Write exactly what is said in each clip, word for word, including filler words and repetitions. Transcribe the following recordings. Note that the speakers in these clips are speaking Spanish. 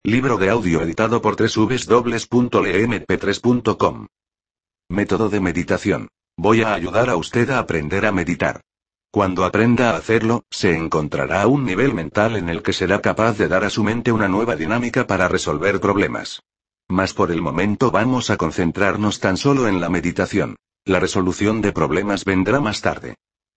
Libro de audio editado por doble u doble u doble u punto le eme pe tres punto com. Método de meditación. Voy a ayudar a usted a aprender a meditar. Cuando aprenda a hacerlo, se encontrará a un nivel mental en el que será capaz de dar a su mente una nueva dinámica para resolver problemas. Mas por el momento vamos a concentrarnos tan solo en la meditación. La resolución de problemas vendrá más tarde.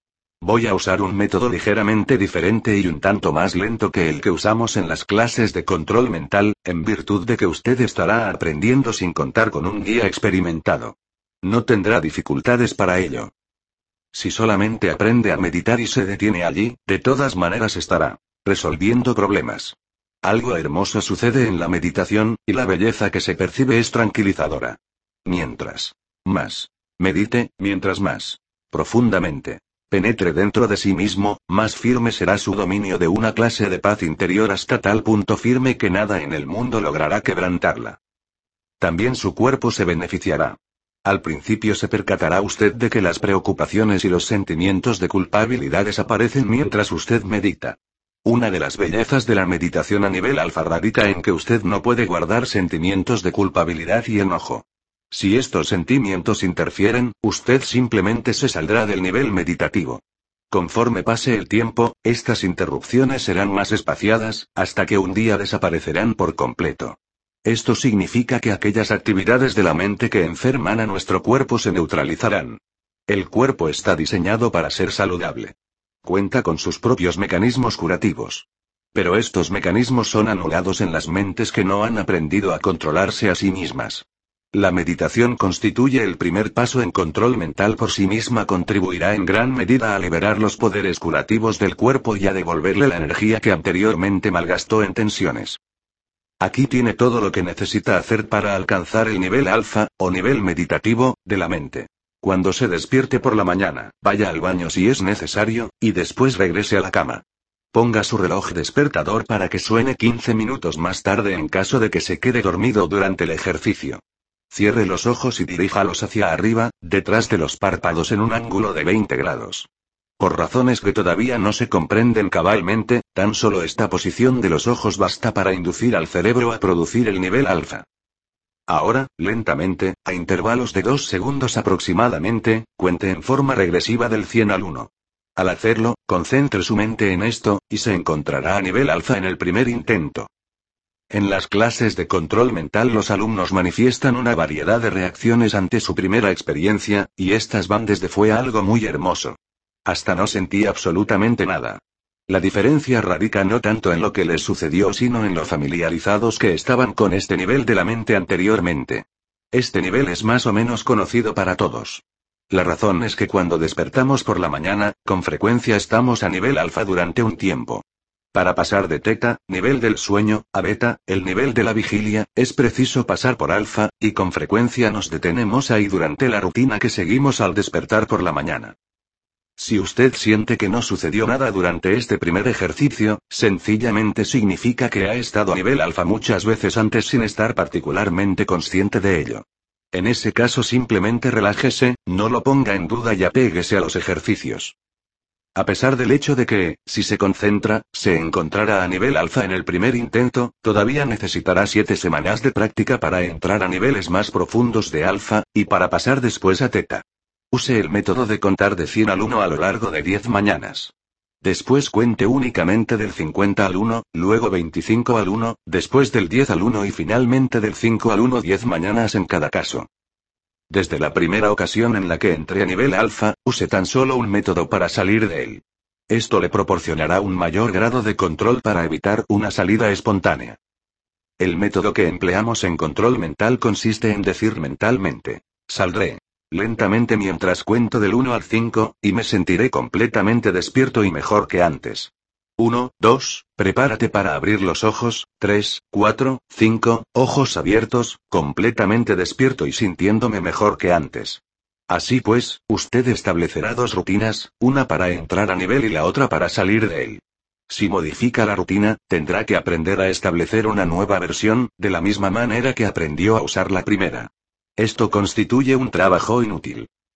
Voy a usar un método ligeramente diferente y un tanto más lento que el que usamos en las clases de control mental, en virtud de que usted estará aprendiendo sin contar con un guía experimentado. No tendrá dificultades para ello. Si solamente aprende a meditar y se detiene allí, de todas maneras estará resolviendo problemas. Algo hermoso sucede en la meditación, y la belleza que se percibe es tranquilizadora. Mientras más medite, mientras más profundamente penetre dentro de sí mismo, más firme será su dominio de una clase de paz interior hasta tal punto firme que nada en el mundo logrará quebrantarla. También su cuerpo se beneficiará. Al principio se percatará usted de que las preocupaciones y los sentimientos de culpabilidad desaparecen mientras usted medita. Una de las bellezas de la meditación a nivel alfa radica en que usted no puede guardar sentimientos de culpabilidad y enojo. Si estos sentimientos interfieren, usted simplemente se saldrá del nivel meditativo. Conforme pase el tiempo, estas interrupciones serán más espaciadas, hasta que un día desaparecerán por completo. Esto significa que aquellas actividades de la mente que enferman a nuestro cuerpo se neutralizarán. El cuerpo está diseñado para ser saludable. Cuenta con sus propios mecanismos curativos. Pero estos mecanismos son anulados en las mentes que no han aprendido a controlarse a sí mismas. La meditación constituye el primer paso en control mental por sí misma, contribuirá en gran medida a liberar los poderes curativos del cuerpo y a devolverle la energía que anteriormente malgastó en tensiones. Aquí tiene todo lo que necesita hacer para alcanzar el nivel alfa, o nivel meditativo, de la mente. Cuando se despierte por la mañana, vaya al baño si es necesario, y después regrese a la cama. Ponga su reloj despertador para que suene quince minutos más tarde en caso de que se quede dormido durante el ejercicio. Cierre los ojos y diríjalos hacia arriba, detrás de los párpados en un ángulo de veinte grados. Por razones que todavía no se comprenden cabalmente, tan solo esta posición de los ojos basta para inducir al cerebro a producir el nivel alfa. Ahora, lentamente, a intervalos de dos segundos aproximadamente, cuente en forma regresiva del cien al uno. Al hacerlo, concentre su mente en esto, y se encontrará a nivel alfa en el primer intento. En las clases de control mental los alumnos manifiestan una variedad de reacciones ante su primera experiencia, y estas van desde fue algo muy hermoso hasta no sentí absolutamente nada. La diferencia radica no tanto en lo que les sucedió sino en lo familiarizados que estaban con este nivel de la mente anteriormente. Este nivel es más o menos conocido para todos. La razón es que cuando despertamos por la mañana, con frecuencia estamos a nivel alfa durante un tiempo. Para pasar de teta, nivel del sueño, a beta, el nivel de la vigilia, es preciso pasar por alfa, y con frecuencia nos detenemos ahí durante la rutina que seguimos al despertar por la mañana. Si usted siente que no sucedió nada durante este primer ejercicio, sencillamente significa que ha estado a nivel alfa muchas veces antes sin estar particularmente consciente de ello. En ese caso simplemente relájese, no lo ponga en duda y apéguese a los ejercicios. A pesar del hecho de que, si se concentra, se encontrará a nivel alfa en el primer intento, todavía necesitará siete semanas de práctica para entrar a niveles más profundos de alfa, y para pasar después a teta. Use el método de contar de cien al uno a lo largo de diez mañanas. Después cuente únicamente del cincuenta al uno, luego veinticinco al uno, después del diez al uno y finalmente del cinco al uno diez mañanas en cada caso. Desde la primera ocasión en la que entre a nivel alfa, use tan solo un método para salir de él. Esto le proporcionará un mayor grado de control para evitar una salida espontánea. El método que empleamos en control mental consiste en decir mentalmente: saldré lentamente mientras cuento del uno al cinco, y me sentiré completamente despierto y mejor que antes. uno, dos, prepárate para abrir los ojos, tres, cuatro, cinco, ojos abiertos, completamente despierto y sintiéndome mejor que antes. Así pues, usted establecerá dos rutinas, una para entrar a nivel y la otra para salir de él. Si modifica la rutina, tendrá que aprender a establecer una nueva versión, de la misma manera que aprendió a usar la primera. Esto constituye un trabajo inútil.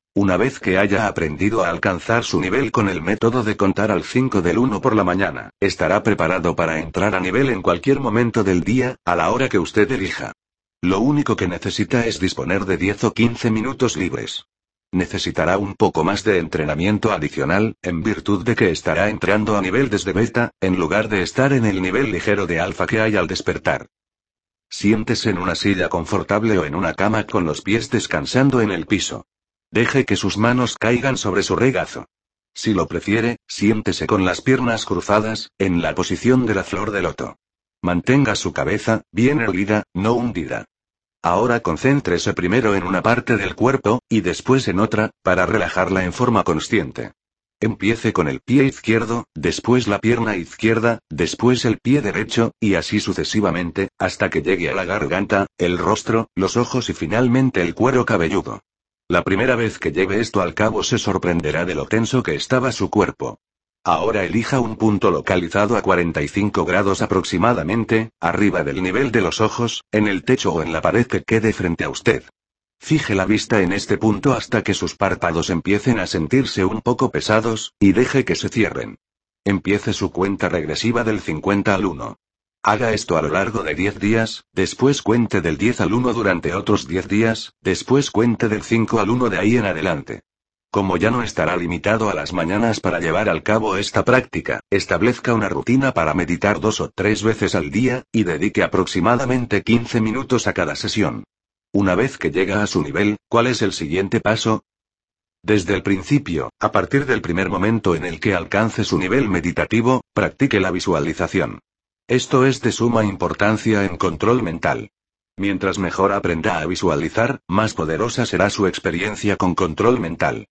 Una vez que haya aprendido a alcanzar su nivel con el método de contar al cinco del uno por la mañana, estará preparado para entrar a nivel en cualquier momento del día, a la hora que usted elija. Lo único que necesita es disponer de diez o quince minutos libres. Necesitará un poco más de entrenamiento adicional, en virtud de que estará entrando a nivel desde beta, en lugar de estar en el nivel ligero de alfa que hay al despertar. Siéntese en una silla confortable o en una cama con los pies descansando en el piso. Deje que sus manos caigan sobre su regazo. Si lo prefiere, siéntese con las piernas cruzadas, en la posición de la flor de loto. Mantenga su cabeza bien erguida, no hundida. Ahora concéntrese primero en una parte del cuerpo, y después en otra, para relajarla en forma consciente. Empiece con el pie izquierdo, después la pierna izquierda, después el pie derecho, y así sucesivamente, hasta que llegue a la garganta, el rostro, los ojos y finalmente el cuero cabelludo. La primera vez que lleve esto al cabo se sorprenderá de lo tenso que estaba su cuerpo. Ahora elija un punto localizado a cuarenta y cinco grados aproximadamente, arriba del nivel de los ojos, en el techo o en la pared que quede frente a usted. Fije la vista en este punto hasta que sus párpados empiecen a sentirse un poco pesados, y deje que se cierren. Empiece su cuenta regresiva del cincuenta al uno. Haga esto a lo largo de diez días, después cuente del diez al uno durante otros diez días, después cuente del cinco al uno de ahí en adelante. Como ya no estará limitado a las mañanas para llevar al cabo esta práctica, establezca una rutina para meditar dos o tres veces al día, y dedique aproximadamente quince minutos a cada sesión. Una vez que llega a su nivel, ¿cuál es el siguiente paso? Desde el principio, a partir del primer momento en el que alcance su nivel meditativo, practique la visualización. Esto es de suma importancia en control mental. Mientras mejor aprenda a visualizar, más poderosa será su experiencia con control mental.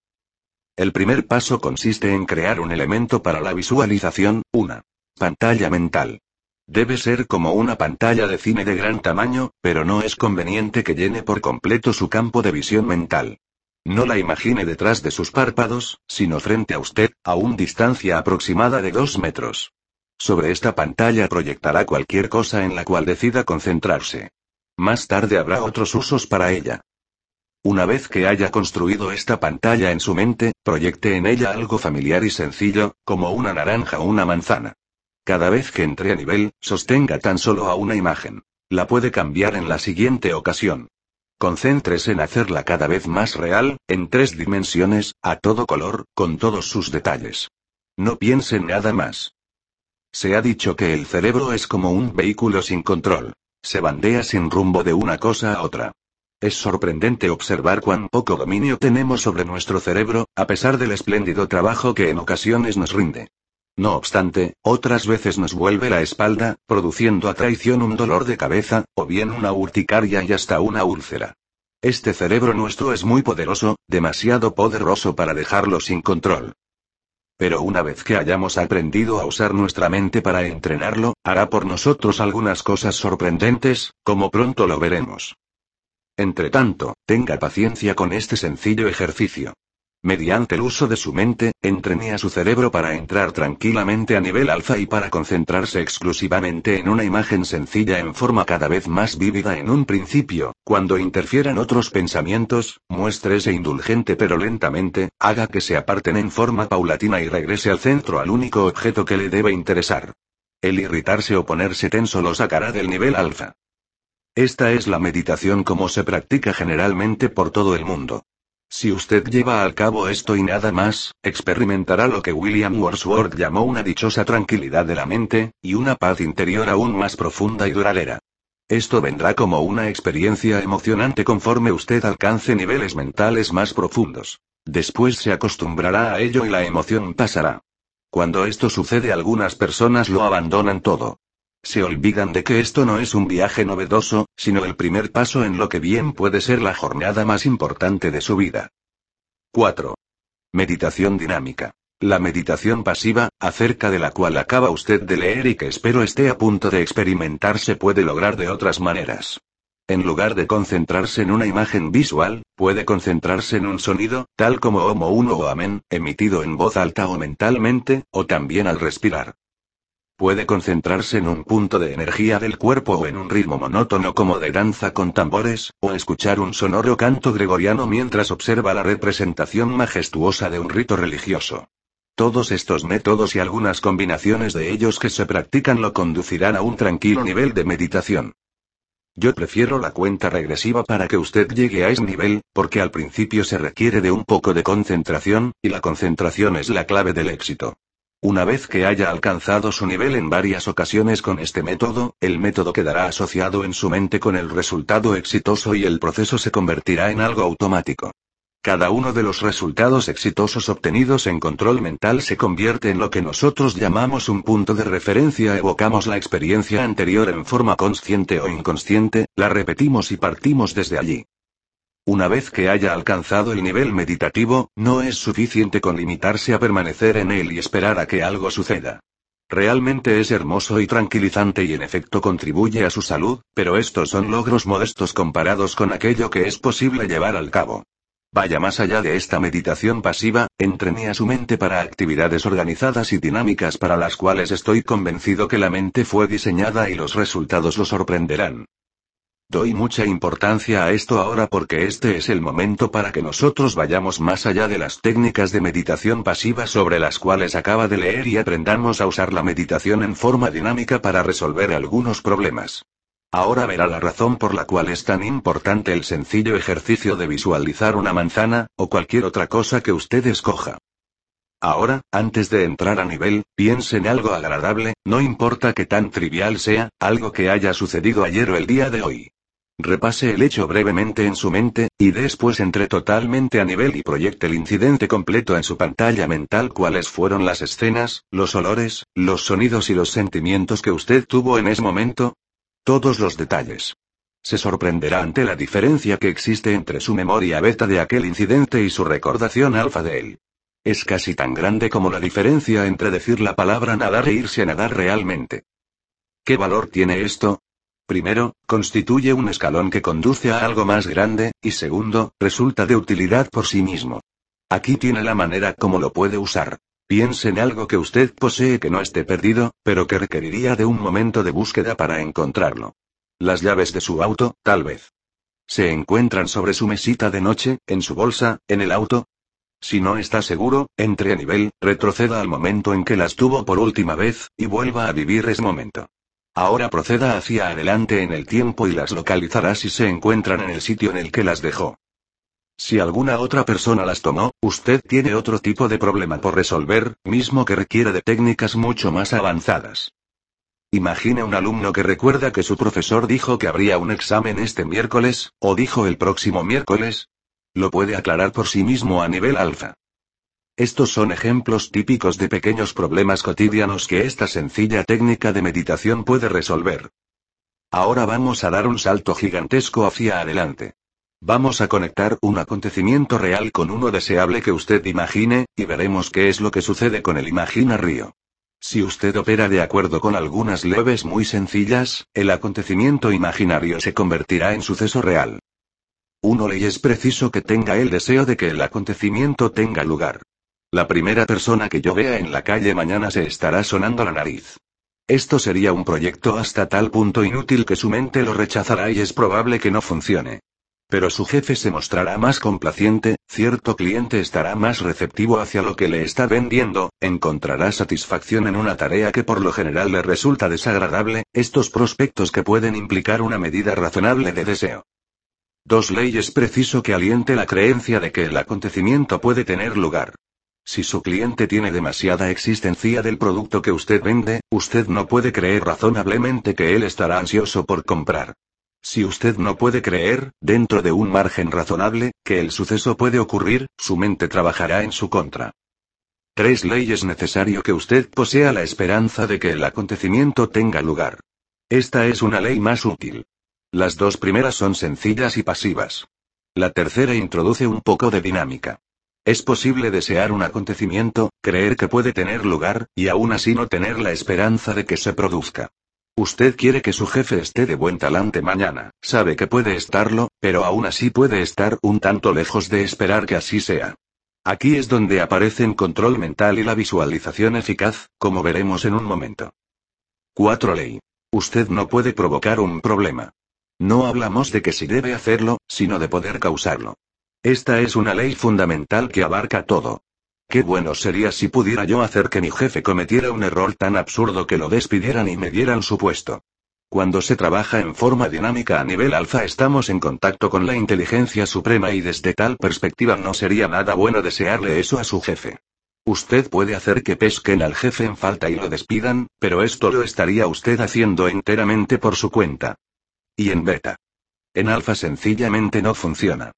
El primer paso consiste en crear un elemento para la visualización, una pantalla mental. Debe ser como una pantalla de cine de gran tamaño, pero no es conveniente que llene por completo su campo de visión mental. No la imagine detrás de sus párpados, sino frente a usted, a una distancia aproximada de dos metros. Sobre esta pantalla proyectará cualquier cosa en la cual decida concentrarse. Más tarde habrá otros usos para ella. Una vez que haya construido esta pantalla en su mente, proyecte en ella algo familiar y sencillo, como una naranja o una manzana. Cada vez que entre a nivel, sostenga tan solo a una imagen. La puede cambiar en la siguiente ocasión. Concéntrese en hacerla cada vez más real, en tres dimensiones, a todo color, con todos sus detalles. No piense en nada más. Se ha dicho que el cerebro es como un vehículo sin control. Se bandea sin rumbo de una cosa a otra. Es sorprendente observar cuán poco dominio tenemos sobre nuestro cerebro, a pesar del espléndido trabajo que en ocasiones nos rinde. No obstante, otras veces nos vuelve la espalda, produciendo a traición un dolor de cabeza, o bien una urticaria y hasta una úlcera. Este cerebro nuestro es muy poderoso, demasiado poderoso para dejarlo sin control. Pero una vez que hayamos aprendido a usar nuestra mente para entrenarlo, hará por nosotros algunas cosas sorprendentes, como pronto lo veremos. Entretanto, tenga paciencia con este sencillo ejercicio. Mediante el uso de su mente, entrene a su cerebro para entrar tranquilamente a nivel alfa y para concentrarse exclusivamente en una imagen sencilla en forma cada vez más vívida en un principio. Cuando interfieran otros pensamientos, muéstrese indulgente pero lentamente, haga que se aparten en forma paulatina y regrese al centro al único objeto que le debe interesar. El irritarse o ponerse tenso lo sacará del nivel alfa. Esta es la meditación como se practica generalmente por todo el mundo. Si usted lleva al cabo esto y nada más, experimentará lo que William Wordsworth llamó una dichosa tranquilidad de la mente, y una paz interior aún más profunda y duradera. Esto vendrá como una experiencia emocionante conforme usted alcance niveles mentales más profundos. Después se acostumbrará a ello y la emoción pasará. Cuando esto sucede, algunas personas lo abandonan todo. Se olvidan de que esto no es un viaje novedoso, sino el primer paso en lo que bien puede ser la jornada más importante de su vida. cuatro. Meditación dinámica. La meditación pasiva, acerca de la cual acaba usted de leer y que espero esté a punto de experimentar, se puede lograr de otras maneras. En lugar de concentrarse en una imagen visual, puede concentrarse en un sonido, tal como Om uno o Amén, emitido en voz alta o mentalmente, o también al respirar. Puede concentrarse en un punto de energía del cuerpo o en un ritmo monótono como de danza con tambores, o escuchar un sonoro canto gregoriano mientras observa la representación majestuosa de un rito religioso. Todos estos métodos y algunas combinaciones de ellos que se practican lo conducirán a un tranquilo nivel de meditación. Yo prefiero la cuenta regresiva para que usted llegue a ese nivel, porque al principio se requiere de un poco de concentración, y la concentración es la clave del éxito. Una vez que haya alcanzado su nivel en varias ocasiones con este método, el método quedará asociado en su mente con el resultado exitoso y el proceso se convertirá en algo automático. Cada uno de los resultados exitosos obtenidos en control mental se convierte en lo que nosotros llamamos un punto de referencia. Evocamos la experiencia anterior en forma consciente o inconsciente, la repetimos y partimos desde allí. Una vez que haya alcanzado el nivel meditativo, no es suficiente con limitarse a permanecer en él y esperar a que algo suceda. Realmente es hermoso y tranquilizante y en efecto contribuye a su salud, pero estos son logros modestos comparados con aquello que es posible llevar al cabo. Vaya más allá de esta meditación pasiva, entrene a su mente para actividades organizadas y dinámicas para las cuales estoy convencido que la mente fue diseñada y los resultados lo sorprenderán. Doy mucha importancia a esto ahora porque este es el momento para que nosotros vayamos más allá de las técnicas de meditación pasiva sobre las cuales acaba de leer y aprendamos a usar la meditación en forma dinámica para resolver algunos problemas. Ahora verá la razón por la cual es tan importante el sencillo ejercicio de visualizar una manzana, o cualquier otra cosa que usted escoja. Ahora, antes de entrar a nivel, piense en algo agradable, no importa que tan trivial sea, algo que haya sucedido ayer o el día de hoy. Repase el hecho brevemente en su mente, y después entre totalmente a nivel y proyecte el incidente completo en su pantalla mental. ¿Cuáles fueron las escenas, los olores, los sonidos y los sentimientos que usted tuvo en ese momento? Todos los detalles. Se sorprenderá ante la diferencia que existe entre su memoria beta de aquel incidente y su recordación alfa de él. Es casi tan grande como la diferencia entre decir la palabra nadar e irse a nadar realmente. ¿Qué valor tiene esto? Primero, constituye un escalón que conduce a algo más grande, y segundo, resulta de utilidad por sí mismo. Aquí tiene la manera como lo puede usar. Piense en algo que usted posee que no esté perdido, pero que requeriría de un momento de búsqueda para encontrarlo. Las llaves de su auto, tal vez. ¿Se encuentran sobre su mesita de noche, en su bolsa, en el auto? Si no está seguro, entre a nivel, retroceda al momento en que las tuvo por última vez, y vuelva a vivir ese momento. Ahora proceda hacia adelante en el tiempo y las localizará si se encuentran en el sitio en el que las dejó. Si alguna otra persona las tomó, usted tiene otro tipo de problema por resolver, mismo que requiere de técnicas mucho más avanzadas. Imagine un alumno que recuerda que su profesor dijo que habría un examen este miércoles, o dijo el próximo miércoles. Lo puede aclarar por sí mismo a nivel alfa. Estos son ejemplos típicos de pequeños problemas cotidianos que esta sencilla técnica de meditación puede resolver. Ahora vamos a dar un salto gigantesco hacia adelante. Vamos a conectar un acontecimiento real con uno deseable que usted imagine, y veremos qué es lo que sucede con el imaginario. Si usted opera de acuerdo con algunas leyes muy sencillas, el acontecimiento imaginario se convertirá en suceso real. Uno ley es preciso que tenga el deseo de que el acontecimiento tenga lugar. La primera persona que yo vea en la calle mañana se estará sonando la nariz. Esto sería un proyecto hasta tal punto inútil que su mente lo rechazará y es probable que no funcione. Pero su jefe se mostrará más complaciente, cierto cliente estará más receptivo hacia lo que le está vendiendo, encontrará satisfacción en una tarea que por lo general le resulta desagradable, estos prospectos que pueden implicar una medida razonable de deseo. Dos leyes preciso que aliente la creencia de que el acontecimiento puede tener lugar. Si su cliente tiene demasiada existencia del producto que usted vende, usted no puede creer razonablemente que él estará ansioso por comprar. Si usted no puede creer, dentro de un margen razonable, que el suceso puede ocurrir, su mente trabajará en su contra. Tres leyes: es necesario que usted posea la esperanza de que el acontecimiento tenga lugar. Esta es una ley más útil. Las dos primeras son sencillas y pasivas. La tercera introduce un poco de dinámica. Es posible desear un acontecimiento, creer que puede tener lugar, y aún así no tener la esperanza de que se produzca. Usted quiere que su jefe esté de buen talante mañana, sabe que puede estarlo, pero aún así puede estar un tanto lejos de esperar que así sea. Aquí es donde aparecen control mental y la visualización eficaz, como veremos en un momento. cuatro Ley. Usted no puede provocar un problema. No hablamos de que si debe hacerlo, sino de poder causarlo. Esta es una ley fundamental que abarca todo. Qué bueno sería si pudiera yo hacer que mi jefe cometiera un error tan absurdo que lo despidieran y me dieran su puesto. Cuando se trabaja en forma dinámica a nivel alfa estamos en contacto con la inteligencia suprema y desde tal perspectiva no sería nada bueno desearle eso a su jefe. Usted puede hacer que pesquen al jefe en falta y lo despidan, pero esto lo estaría usted haciendo enteramente por su cuenta. Y en beta. En alfa sencillamente no funciona.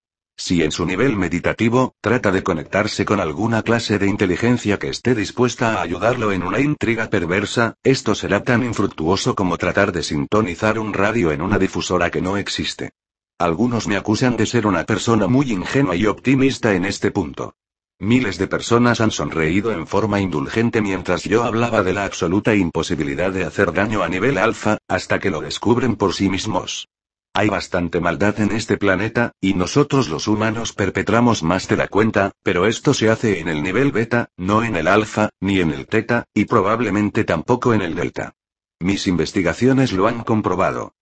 Si en su nivel meditativo, trata de conectarse con alguna clase de inteligencia que esté dispuesta a ayudarlo en una intriga perversa, esto será tan infructuoso como tratar de sintonizar un radio en una difusora que no existe. Algunos me acusan de ser una persona muy ingenua y optimista en este punto. Miles de personas han sonreído en forma indulgente mientras yo hablaba de la absoluta imposibilidad de hacer daño a nivel alfa, hasta que lo descubren por sí mismos. Hay bastante maldad en este planeta, y nosotros los humanos perpetramos más de la cuenta, pero esto se hace en el nivel beta, no en el alfa, ni en el teta, y probablemente tampoco en el delta. Mis investigaciones lo han comprobado.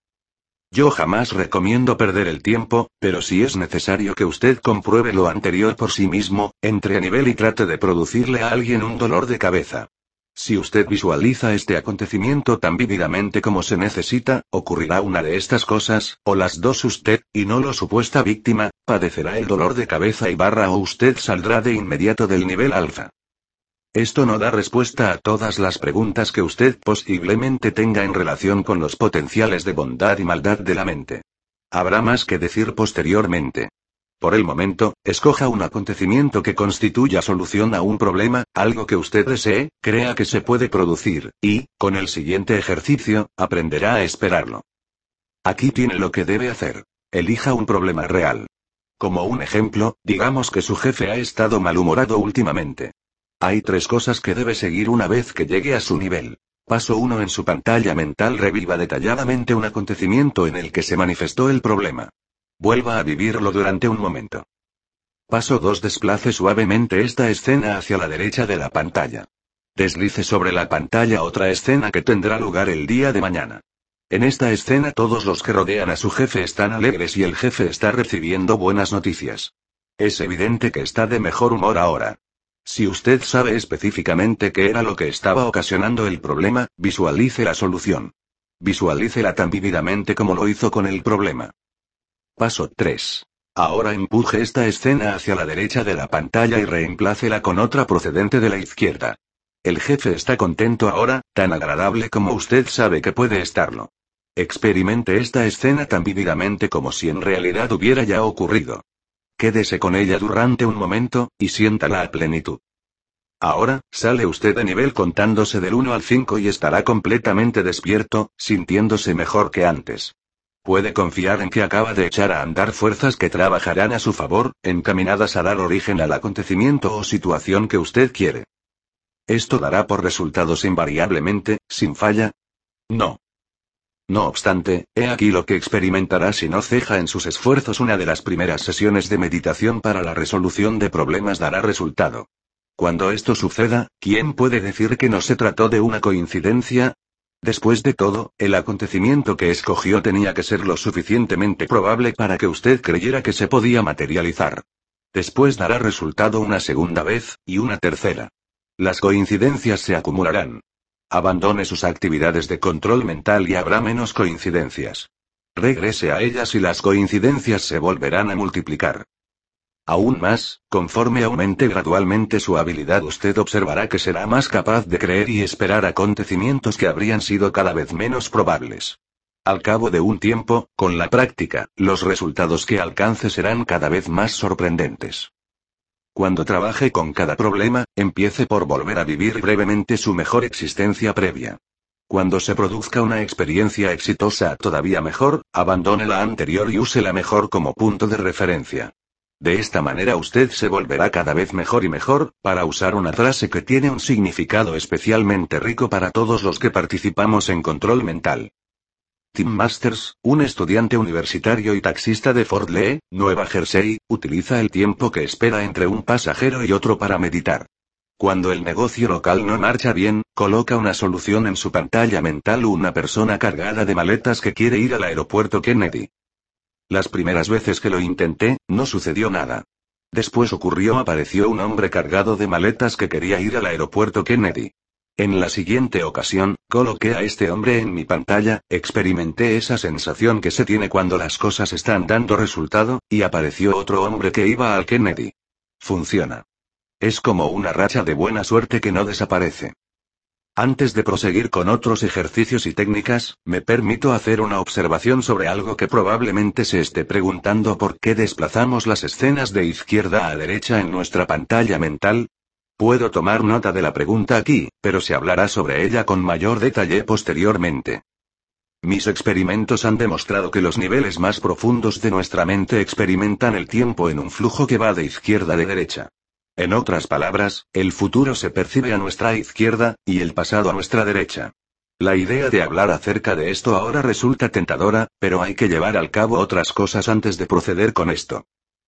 Yo jamás recomiendo perder el tiempo, pero si es necesario que usted compruebe lo anterior por sí mismo, entre a nivel y trate de producirle a alguien un dolor de cabeza. Si usted visualiza este acontecimiento tan vívidamente como se necesita, ocurrirá una de estas cosas, o las dos usted, y no la supuesta víctima, padecerá el dolor de cabeza y barra o usted saldrá de inmediato del nivel alfa. Esto no da respuesta a todas las preguntas que usted posiblemente tenga en relación con los potenciales de bondad y maldad de la mente. Habrá más que decir posteriormente. Por el momento, escoja un acontecimiento que constituya solución a un problema, algo que usted desee, crea que se puede producir, y, con el siguiente ejercicio, aprenderá a esperarlo. Aquí tiene lo que debe hacer. Elija un problema real. Como un ejemplo, digamos que su jefe ha estado malhumorado últimamente. Hay tres cosas que debe seguir una vez que llegue a su nivel. Paso uno. En su pantalla mental reviva detalladamente un acontecimiento en el que se manifestó el problema. Vuelva a vivirlo durante un momento. Paso dos. Desplace suavemente esta escena hacia la derecha de la pantalla. Deslice sobre la pantalla otra escena que tendrá lugar el día de mañana. En esta escena todos los que rodean a su jefe están alegres y el jefe está recibiendo buenas noticias. Es evidente que está de mejor humor ahora. Si usted sabe específicamente qué era lo que estaba ocasionando el problema, visualice la solución. Visualícela tan vívidamente como lo hizo con el problema. Paso tres. Ahora empuje esta escena hacia la derecha de la pantalla y reemplácela con otra procedente de la izquierda. El jefe está contento ahora, tan agradable como usted sabe que puede estarlo. Experimente esta escena tan vívidamente como si en realidad hubiera ya ocurrido. Quédese con ella durante un momento, y siéntala a plenitud. Ahora, sale usted de nivel contándose del uno al cinco y estará completamente despierto, sintiéndose mejor que antes. Puede confiar en que acaba de echar a andar fuerzas que trabajarán a su favor, encaminadas a dar origen al acontecimiento o situación que usted quiere. ¿Esto dará por resultados invariablemente, sin falla? No. No obstante, he aquí lo que experimentará si no ceja en sus esfuerzos. Una de las primeras sesiones de meditación para la resolución de problemas dará resultado. Cuando esto suceda, ¿quién puede decir que no se trató de una coincidencia? Después de todo, el acontecimiento que escogió tenía que ser lo suficientemente probable para que usted creyera que se podía materializar. Después dará resultado una segunda vez, y una tercera. Las coincidencias se acumularán. Abandone sus actividades de control mental y habrá menos coincidencias. Regrese a ellas y las coincidencias se volverán a multiplicar. Aún más, conforme aumente gradualmente su habilidad, usted observará que será más capaz de creer y esperar acontecimientos que habrían sido cada vez menos probables. Al cabo de un tiempo, con la práctica, los resultados que alcance serán cada vez más sorprendentes. Cuando trabaje con cada problema, empiece por volver a vivir brevemente su mejor existencia previa. Cuando se produzca una experiencia exitosa todavía mejor, abandone la anterior y use la mejor como punto de referencia. De esta manera usted se volverá cada vez mejor y mejor, para usar una frase que tiene un significado especialmente rico para todos los que participamos en control mental. Tim Masters, un estudiante universitario y taxista de Fort Lee, Nueva Jersey, utiliza el tiempo que espera entre un pasajero y otro para meditar. Cuando el negocio local no marcha bien, coloca una solución en su pantalla mental: una persona cargada de maletas que quiere ir al aeropuerto Kennedy. Las primeras veces que lo intenté, no sucedió nada. Después ocurrió, apareció un hombre cargado de maletas que quería ir al aeropuerto Kennedy. En la siguiente ocasión, coloqué a este hombre en mi pantalla, experimenté esa sensación que se tiene cuando las cosas están dando resultado, y apareció otro hombre que iba al Kennedy. Funciona. Es como una racha de buena suerte que no desaparece. Antes de proseguir con otros ejercicios y técnicas, me permito hacer una observación sobre algo que probablemente se esté preguntando: ¿por qué desplazamos las escenas de izquierda a derecha en nuestra pantalla mental? Puedo tomar nota de la pregunta aquí, pero se hablará sobre ella con mayor detalle posteriormente. Mis experimentos han demostrado que los niveles más profundos de nuestra mente experimentan el tiempo en un flujo que va de izquierda a derecha. En otras palabras, el futuro se percibe a nuestra izquierda, y el pasado a nuestra derecha. La idea de hablar acerca de esto ahora resulta tentadora, pero hay que llevar al cabo otras cosas antes de proceder con esto.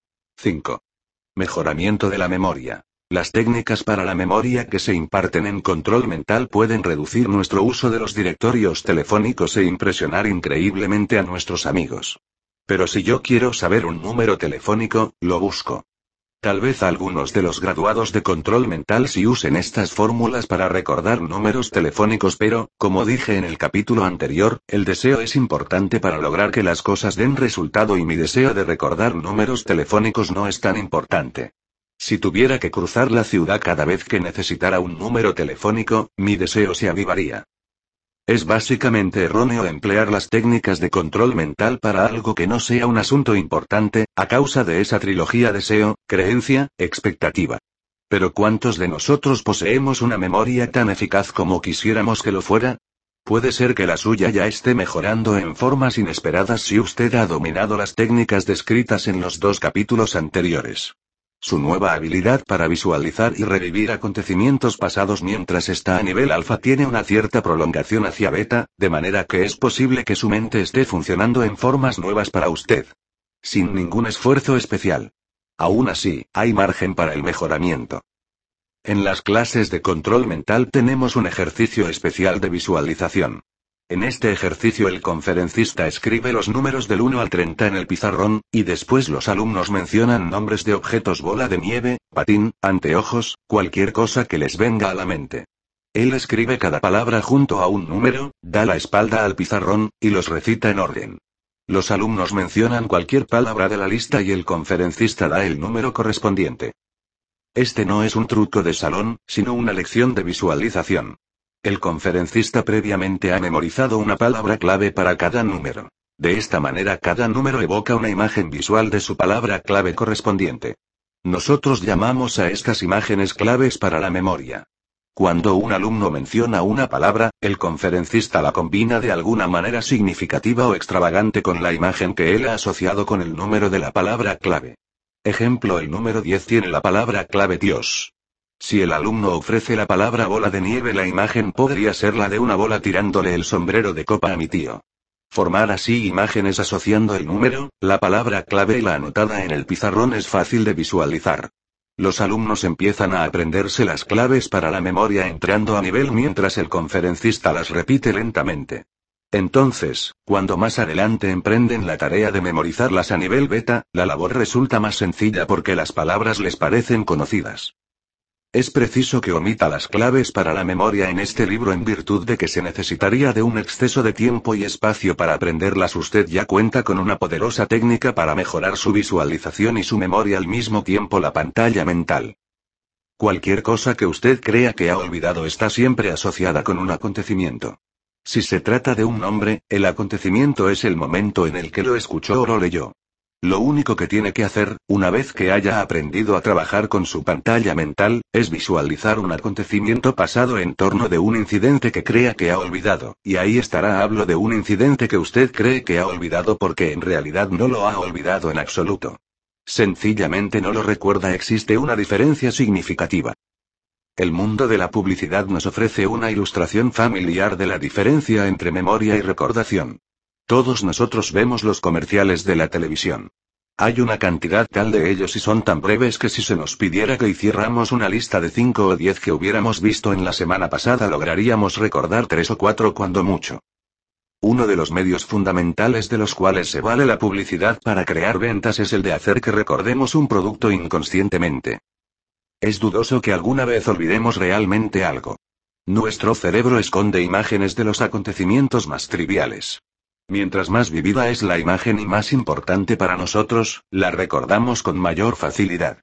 cinco. Mejoramiento de la memoria. Las técnicas para la memoria que se imparten en control mental pueden reducir nuestro uso de los directorios telefónicos e impresionar increíblemente a nuestros amigos. Pero si yo quiero saber un número telefónico, lo busco. Tal vez algunos de los graduados de control mental sí usen estas fórmulas para recordar números telefónicos, pero, como dije en el capítulo anterior, el deseo es importante para lograr que las cosas den resultado, y mi deseo de recordar números telefónicos no es tan importante. Si tuviera que cruzar la ciudad cada vez que necesitara un número telefónico, mi deseo se avivaría. Es básicamente erróneo emplear las técnicas de control mental para algo que no sea un asunto importante, a causa de esa trilogía: deseo, creencia, expectativa. Pero ¿cuántos de nosotros poseemos una memoria tan eficaz como quisiéramos que lo fuera? Puede ser que la suya ya esté mejorando en formas inesperadas si usted ha dominado las técnicas descritas en los dos capítulos anteriores. Su nueva habilidad para visualizar y revivir acontecimientos pasados mientras está a nivel alfa tiene una cierta prolongación hacia beta, de manera que es posible que su mente esté funcionando en formas nuevas para usted. Sin ningún esfuerzo especial. Aún así, hay margen para el mejoramiento. En las clases de control mental tenemos un ejercicio especial de visualización. En este ejercicio el conferencista escribe los números del uno al treinta en el pizarrón, y después los alumnos mencionan nombres de objetos: bola de nieve, patín, anteojos, cualquier cosa que les venga a la mente. Él escribe cada palabra junto a un número, da la espalda al pizarrón, y los recita en orden. Los alumnos mencionan cualquier palabra de la lista y el conferencista da el número correspondiente. Este no es un truco de salón, sino una lección de visualización. El conferencista previamente ha memorizado una palabra clave para cada número. De esta manera cada número evoca una imagen visual de su palabra clave correspondiente. Nosotros llamamos a estas imágenes claves para la memoria. Cuando un alumno menciona una palabra, el conferencista la combina de alguna manera significativa o extravagante con la imagen que él ha asociado con el número de la palabra clave. Ejemplo: el número diez tiene la palabra clave Dios. Si el alumno ofrece la palabra bola de nieve, la imagen podría ser la de una bola tirándole el sombrero de copa a mi tío. Formar así imágenes asociando el número, la palabra clave y la anotada en el pizarrón es fácil de visualizar. Los alumnos empiezan a aprenderse las claves para la memoria entrando a nivel mientras el conferencista las repite lentamente. Entonces, cuando más adelante emprenden la tarea de memorizarlas a nivel beta, la labor resulta más sencilla porque las palabras les parecen conocidas. Es preciso que omita las claves para la memoria en este libro en virtud de que se necesitaría de un exceso de tiempo y espacio para aprenderlas. Usted ya cuenta con una poderosa técnica para mejorar su visualización y su memoria al mismo tiempo: la pantalla mental. Cualquier cosa que usted crea que ha olvidado está siempre asociada con un acontecimiento. Si se trata de un nombre, el acontecimiento es el momento en el que lo escuchó o lo leyó. Lo único que tiene que hacer, una vez que haya aprendido a trabajar con su pantalla mental, es visualizar un acontecimiento pasado en torno de un incidente que crea que ha olvidado, y ahí estará. Hablo de un incidente que usted cree que ha olvidado porque en realidad no lo ha olvidado en absoluto. Sencillamente no lo recuerda. Existe una diferencia significativa. El mundo de la publicidad nos ofrece una ilustración familiar de la diferencia entre memoria y recordación. Todos nosotros vemos los comerciales de la televisión. Hay una cantidad tal de ellos y son tan breves que si se nos pidiera que hiciéramos una lista de cinco o diez que hubiéramos visto en la semana pasada lograríamos recordar tres o cuatro cuando mucho. Uno de los medios fundamentales de los cuales se vale la publicidad para crear ventas es el de hacer que recordemos un producto inconscientemente. Es dudoso que alguna vez olvidemos realmente algo. Nuestro cerebro esconde imágenes de los acontecimientos más triviales. Mientras más vivida es la imagen y más importante para nosotros, la recordamos con mayor facilidad.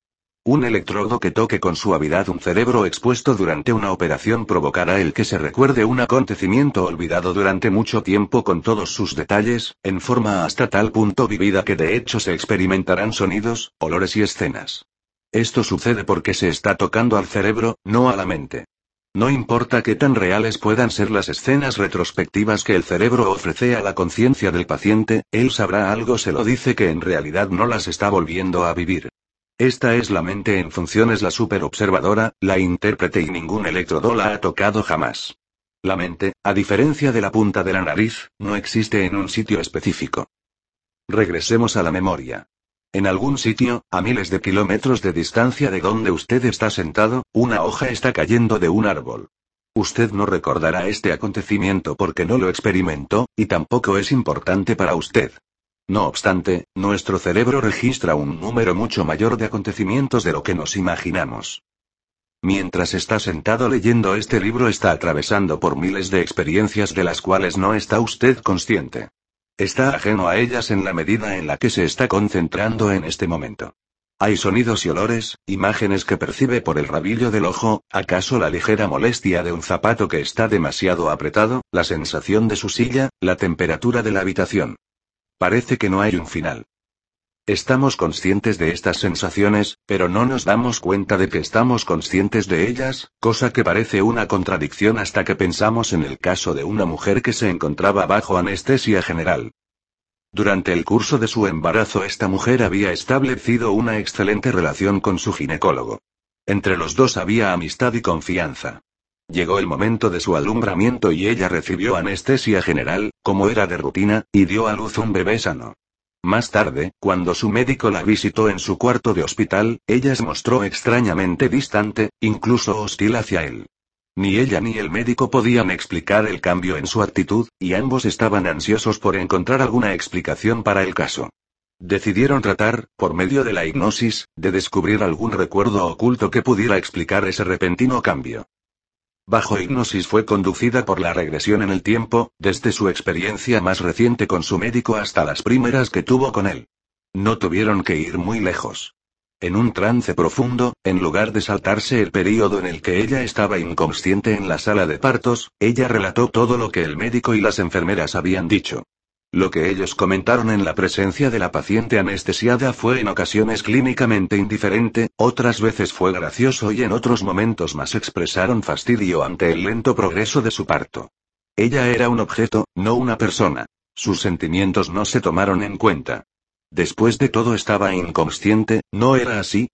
Un electrodo que toque con suavidad un cerebro expuesto durante una operación provocará el que se recuerde un acontecimiento olvidado durante mucho tiempo con todos sus detalles, en forma hasta tal punto vivida que de hecho se experimentarán sonidos, olores y escenas. Esto sucede porque se está tocando al cerebro, no a la mente. No importa qué tan reales puedan ser las escenas retrospectivas que el cerebro ofrece a la conciencia del paciente, él sabrá algo se lo dice que en realidad no las está volviendo a vivir. Esta es la mente en funciones, la superobservadora, la intérprete y ningún electrodo la ha tocado jamás. La mente, a diferencia de la punta de la nariz, no existe en un sitio específico. Regresemos a la memoria. En algún sitio, a miles de kilómetros de distancia de donde usted está sentado, una hoja está cayendo de un árbol. Usted no recordará este acontecimiento porque no lo experimentó, y tampoco es importante para usted. No obstante, nuestro cerebro registra un número mucho mayor de acontecimientos de lo que nos imaginamos. Mientras está sentado leyendo este libro está atravesando por miles de experiencias de las cuales no está usted consciente. Está ajeno a ellas en la medida en la que se está concentrando en este momento. Hay sonidos y olores, imágenes que percibe por el rabillo del ojo, acaso la ligera molestia de un zapato que está demasiado apretado, la sensación de su silla, la temperatura de la habitación. Parece que no hay un final. Estamos conscientes de estas sensaciones, pero no nos damos cuenta de que estamos conscientes de ellas, cosa que parece una contradicción hasta que pensamos en el caso de una mujer que se encontraba bajo anestesia general. Durante el curso de su embarazo esta mujer había establecido una excelente relación con su ginecólogo. Entre los dos había amistad y confianza. Llegó el momento de su alumbramiento y ella recibió anestesia general, como era de rutina, y dio a luz un bebé sano. Más tarde, cuando su médico la visitó en su cuarto de hospital, ella se mostró extrañamente distante, incluso hostil hacia él. Ni ella ni el médico podían explicar el cambio en su actitud, y ambos estaban ansiosos por encontrar alguna explicación para el caso. Decidieron tratar, por medio de la hipnosis, de descubrir algún recuerdo oculto que pudiera explicar ese repentino cambio. Bajo hipnosis fue conducida por la regresión en el tiempo, desde su experiencia más reciente con su médico hasta las primeras que tuvo con él. No tuvieron que ir muy lejos. En un trance profundo, en lugar de saltarse el período en el que ella estaba inconsciente en la sala de partos, ella relató todo lo que el médico y las enfermeras habían dicho. Lo que ellos comentaron en la presencia de la paciente anestesiada fue en ocasiones clínicamente indiferente, otras veces fue gracioso y en otros momentos más expresaron fastidio ante el lento progreso de su parto. Ella era un objeto, no una persona. Sus sentimientos no se tomaron en cuenta. Después de todo estaba inconsciente, ¿no era así?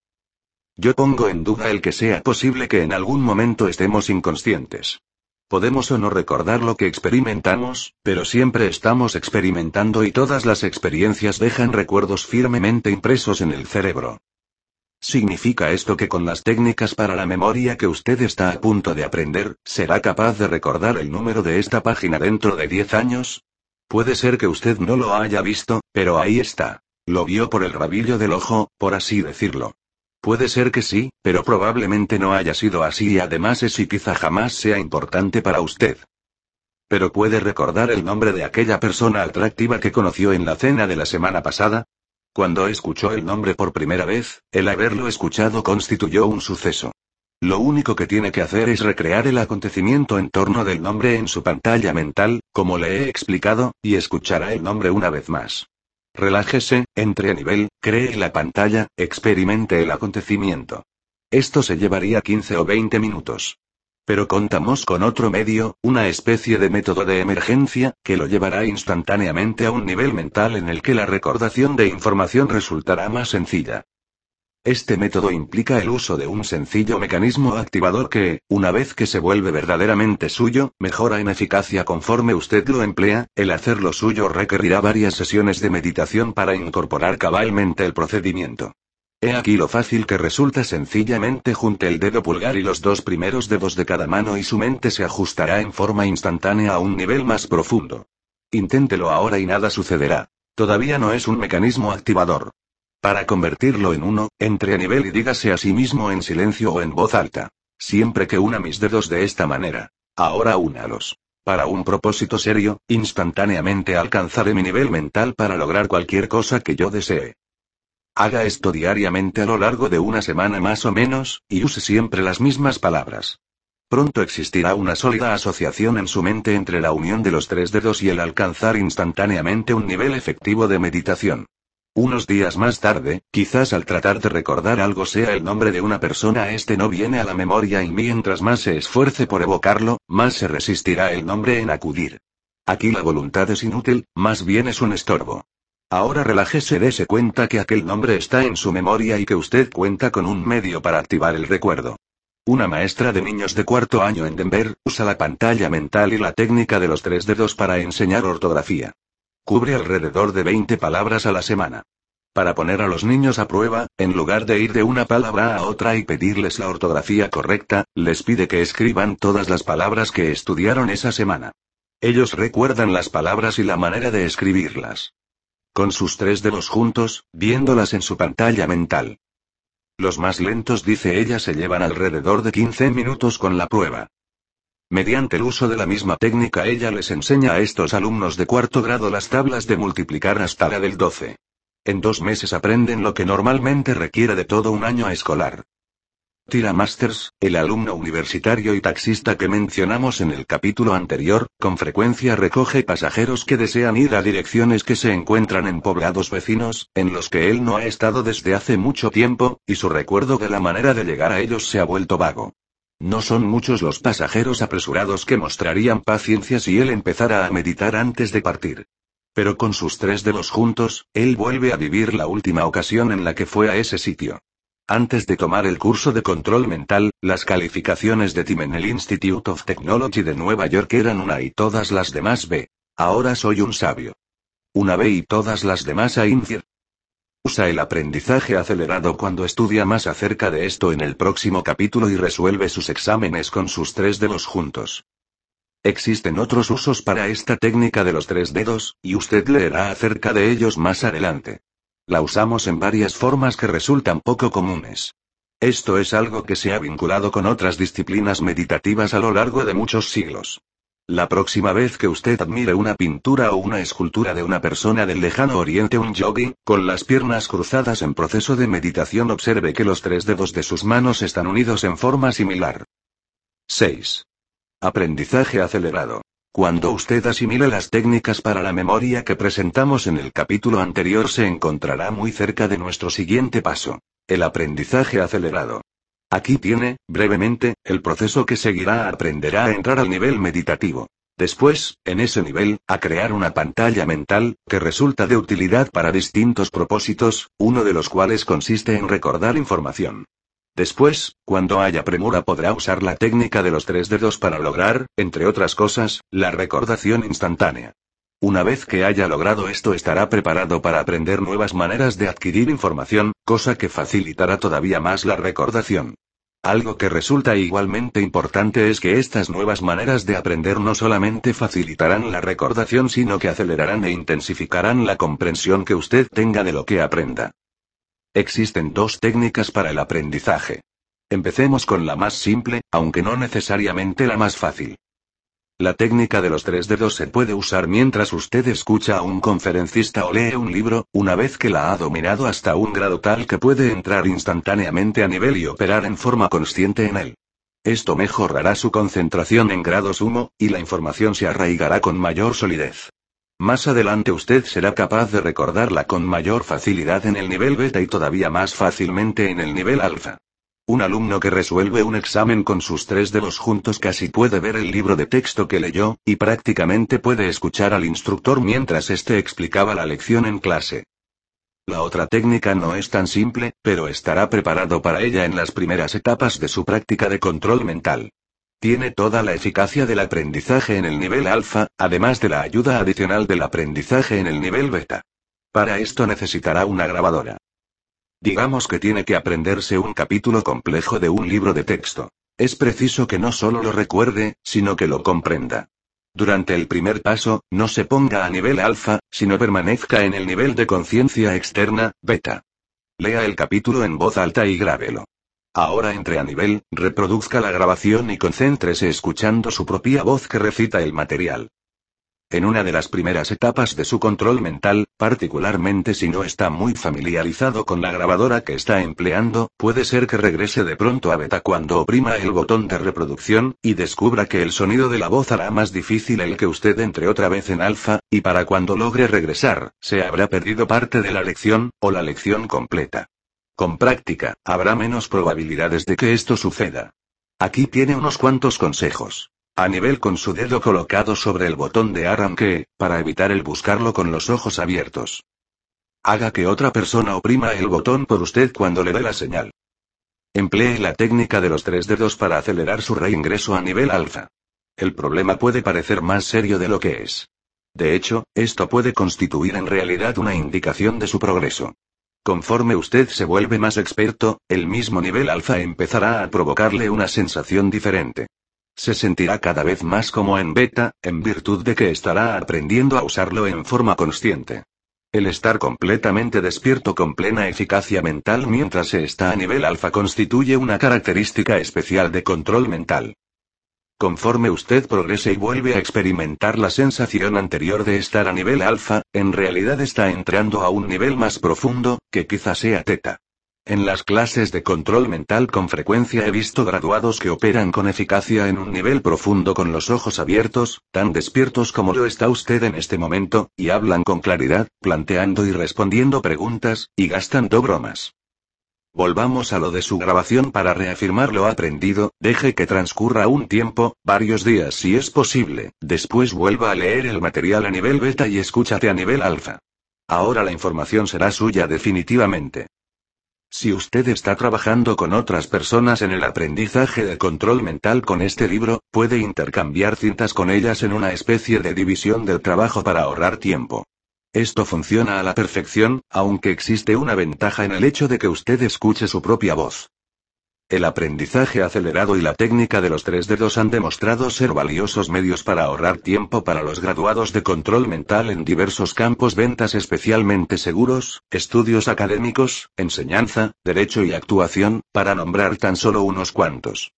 Yo pongo en duda el que sea posible que en algún momento estemos inconscientes. Podemos o no recordar lo que experimentamos, pero siempre estamos experimentando y todas las experiencias dejan recuerdos firmemente impresos en el cerebro. ¿Significa esto que con las técnicas para la memoria que usted está a punto de aprender, será capaz de recordar el número de esta página dentro de diez años? Puede ser que usted no lo haya visto, pero ahí está. Lo vio por el rabillo del ojo, por así decirlo. Puede ser que sí, pero probablemente no haya sido así y además es y quizá jamás sea importante para usted. ¿Pero puede recordar el nombre de aquella persona atractiva que conoció en la cena de la semana pasada? Cuando escuchó el nombre por primera vez, el haberlo escuchado constituyó un suceso. Lo único que tiene que hacer es recrear el acontecimiento en torno del nombre en su pantalla mental, como le he explicado, y escuchará el nombre una vez más. Relájese, entre a nivel, cree la pantalla, experimente el acontecimiento. Esto se llevaría quince o veinte minutos. Pero contamos con otro medio, una especie de método de emergencia, que lo llevará instantáneamente a un nivel mental en el que la recordación de información resultará más sencilla. Este método implica el uso de un sencillo mecanismo activador que, una vez que se vuelve verdaderamente suyo, mejora en eficacia conforme usted lo emplea. El hacerlo suyo requerirá varias sesiones de meditación para incorporar cabalmente el procedimiento. He aquí lo fácil que resulta: sencillamente junte el dedo pulgar y los dos primeros dedos de cada mano y su mente se ajustará en forma instantánea a un nivel más profundo. Inténtelo ahora y nada sucederá. Todavía no es un mecanismo activador. Para convertirlo en uno, entre a nivel y dígase a sí mismo en silencio o en voz alta: siempre que una mis dedos de esta manera, ahora únalos. Para un propósito serio, instantáneamente alcanzaré mi nivel mental para lograr cualquier cosa que yo desee. Haga esto diariamente a lo largo de una semana más o menos, y use siempre las mismas palabras. Pronto existirá una sólida asociación en su mente entre la unión de los tres dedos y el alcanzar instantáneamente un nivel efectivo de meditación. Unos días más tarde, quizás al tratar de recordar algo sea el nombre de una persona, este no viene a la memoria y mientras más se esfuerce por evocarlo, más se resistirá el nombre en acudir. Aquí la voluntad es inútil, más bien es un estorbo. Ahora relájese, dése cuenta que aquel nombre está en su memoria y que usted cuenta con un medio para activar el recuerdo. Una maestra de niños de cuarto año en Denver usa la pantalla mental y la técnica de los tres dedos para enseñar ortografía. Cubre alrededor de veinte palabras a la semana. Para poner a los niños a prueba, en lugar de ir de una palabra a otra y pedirles la ortografía correcta, les pide que escriban todas las palabras que estudiaron esa semana. Ellos recuerdan las palabras y la manera de escribirlas. Con sus tres dedos juntos, viéndolas en su pantalla mental. Los más lentos, dice ella, se llevan alrededor de quince minutos con la prueba. Mediante el uso de la misma técnica, ella les enseña a estos alumnos de cuarto grado las tablas de multiplicar hasta la del doce. En dos meses aprenden lo que normalmente requiere de todo un año escolar. Tyra Masters, el alumno universitario y taxista que mencionamos en el capítulo anterior, con frecuencia recoge pasajeros que desean ir a direcciones que se encuentran en poblados vecinos, en los que él no ha estado desde hace mucho tiempo, y su recuerdo de la manera de llegar a ellos se ha vuelto vago. No son muchos los pasajeros apresurados que mostrarían paciencia si él empezara a meditar antes de partir. Pero con sus tres dedos juntos, él vuelve a vivir la última ocasión en la que fue a ese sitio. Antes de tomar el curso de control mental, las calificaciones de Tim en el Institute of Technology de Nueva York eran una y todas las demás B. Ahora soy un sabio. Una B y todas las demás A incir. Usa el aprendizaje acelerado cuando estudia más acerca de esto en el próximo capítulo y resuelve sus exámenes con sus tres dedos juntos. Existen otros usos para esta técnica de los tres dedos, y usted leerá acerca de ellos más adelante. La usamos en varias formas que resultan poco comunes. Esto es algo que se ha vinculado con otras disciplinas meditativas a lo largo de muchos siglos. La próxima vez que usted admire una pintura o una escultura de una persona del lejano oriente, un yogi, con las piernas cruzadas en proceso de meditación, observe que los tres dedos de sus manos están unidos en forma similar. seis. Aprendizaje acelerado. Cuando usted asimile las técnicas para la memoria que presentamos en el capítulo anterior, se encontrará muy cerca de nuestro siguiente paso: el aprendizaje acelerado. Aquí tiene, brevemente, el proceso que seguirá. Aprenderá a entrar al nivel meditativo. Después, en ese nivel, a crear una pantalla mental, que resulta de utilidad para distintos propósitos, uno de los cuales consiste en recordar información. Después, cuando haya premura, podrá usar la técnica de los tres dedos para lograr, entre otras cosas, la recordación instantánea. Una vez que haya logrado esto, estará preparado para aprender nuevas maneras de adquirir información, cosa que facilitará todavía más la recordación. Algo que resulta igualmente importante es que estas nuevas maneras de aprender no solamente facilitarán la recordación, sino que acelerarán e intensificarán la comprensión que usted tenga de lo que aprenda. Existen dos técnicas para el aprendizaje. Empecemos con la más simple, aunque no necesariamente la más fácil. La técnica de los tres dedos se puede usar mientras usted escucha a un conferencista o lee un libro, una vez que la ha dominado hasta un grado tal que puede entrar instantáneamente a nivel y operar en forma consciente en él. Esto mejorará su concentración en grado sumo, y la información se arraigará con mayor solidez. Más adelante usted será capaz de recordarla con mayor facilidad en el nivel beta y todavía más fácilmente en el nivel alfa. Un alumno que resuelve un examen con sus tres dedos juntos casi puede ver el libro de texto que leyó, y prácticamente puede escuchar al instructor mientras éste explicaba la lección en clase. La otra técnica no es tan simple, pero estará preparado para ella en las primeras etapas de su práctica de control mental. Tiene toda la eficacia del aprendizaje en el nivel alfa, además de la ayuda adicional del aprendizaje en el nivel beta. Para esto necesitará una grabadora. Digamos que tiene que aprenderse un capítulo complejo de un libro de texto. Es preciso que no solo lo recuerde, sino que lo comprenda. Durante el primer paso, no se ponga a nivel alfa, sino permanezca en el nivel de conciencia externa, beta. Lea el capítulo en voz alta y grábelo. Ahora entre a nivel, reproduzca la grabación y concéntrese escuchando su propia voz que recita el material. En una de las primeras etapas de su control mental, particularmente si no está muy familiarizado con la grabadora que está empleando, puede ser que regrese de pronto a beta cuando oprima el botón de reproducción, y descubra que el sonido de la voz hará más difícil el que usted entre otra vez en alfa, y para cuando logre regresar, se habrá perdido parte de la lección, o la lección completa. Con práctica, habrá menos probabilidades de que esto suceda. Aquí tiene unos cuantos consejos. A nivel con su dedo colocado sobre el botón de arranque, para evitar el buscarlo con los ojos abiertos. Haga que otra persona oprima el botón por usted cuando le dé la señal. Emplee la técnica de los tres dedos para acelerar su reingreso a nivel alfa. El problema puede parecer más serio de lo que es. De hecho, esto puede constituir en realidad una indicación de su progreso. Conforme usted se vuelve más experto, el mismo nivel alfa empezará a provocarle una sensación diferente. Se sentirá cada vez más como en beta, en virtud de que estará aprendiendo a usarlo en forma consciente. El estar completamente despierto con plena eficacia mental mientras se está a nivel alfa constituye una característica especial de control mental. Conforme usted progrese y vuelve a experimentar la sensación anterior de estar a nivel alfa, en realidad está entrando a un nivel más profundo, que quizá sea teta. En las clases de control mental con frecuencia he visto graduados que operan con eficacia en un nivel profundo con los ojos abiertos, tan despiertos como lo está usted en este momento, y hablan con claridad, planteando y respondiendo preguntas, y gastando bromas. Volvamos a lo de su grabación para reafirmar lo aprendido, deje que transcurra un tiempo, varios días si es posible, después vuelva a leer el material a nivel beta y escúchate a nivel alfa. Ahora la información será suya definitivamente. Si usted está trabajando con otras personas en el aprendizaje de control mental con este libro, puede intercambiar cintas con ellas en una especie de división del trabajo para ahorrar tiempo. Esto funciona a la perfección, aunque existe una ventaja en el hecho de que usted escuche su propia voz. El aprendizaje acelerado y la técnica de los tres dedos han demostrado ser valiosos medios para ahorrar tiempo para los graduados de control mental en diversos campos ventas especialmente seguros, estudios académicos, enseñanza, derecho y actuación, para nombrar tan solo unos cuantos.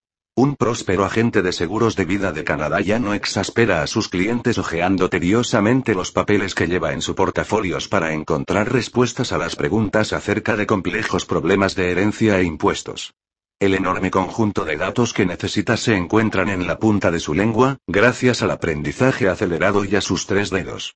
Un próspero agente de seguros de vida de Canadá ya no exaspera a sus clientes hojeando tediosamente los papeles que lleva en su portafolios para encontrar respuestas a las preguntas acerca de complejos problemas de herencia e impuestos. El enorme conjunto de datos que necesita se encuentran en la punta de su lengua, gracias al aprendizaje acelerado y a sus tres dedos.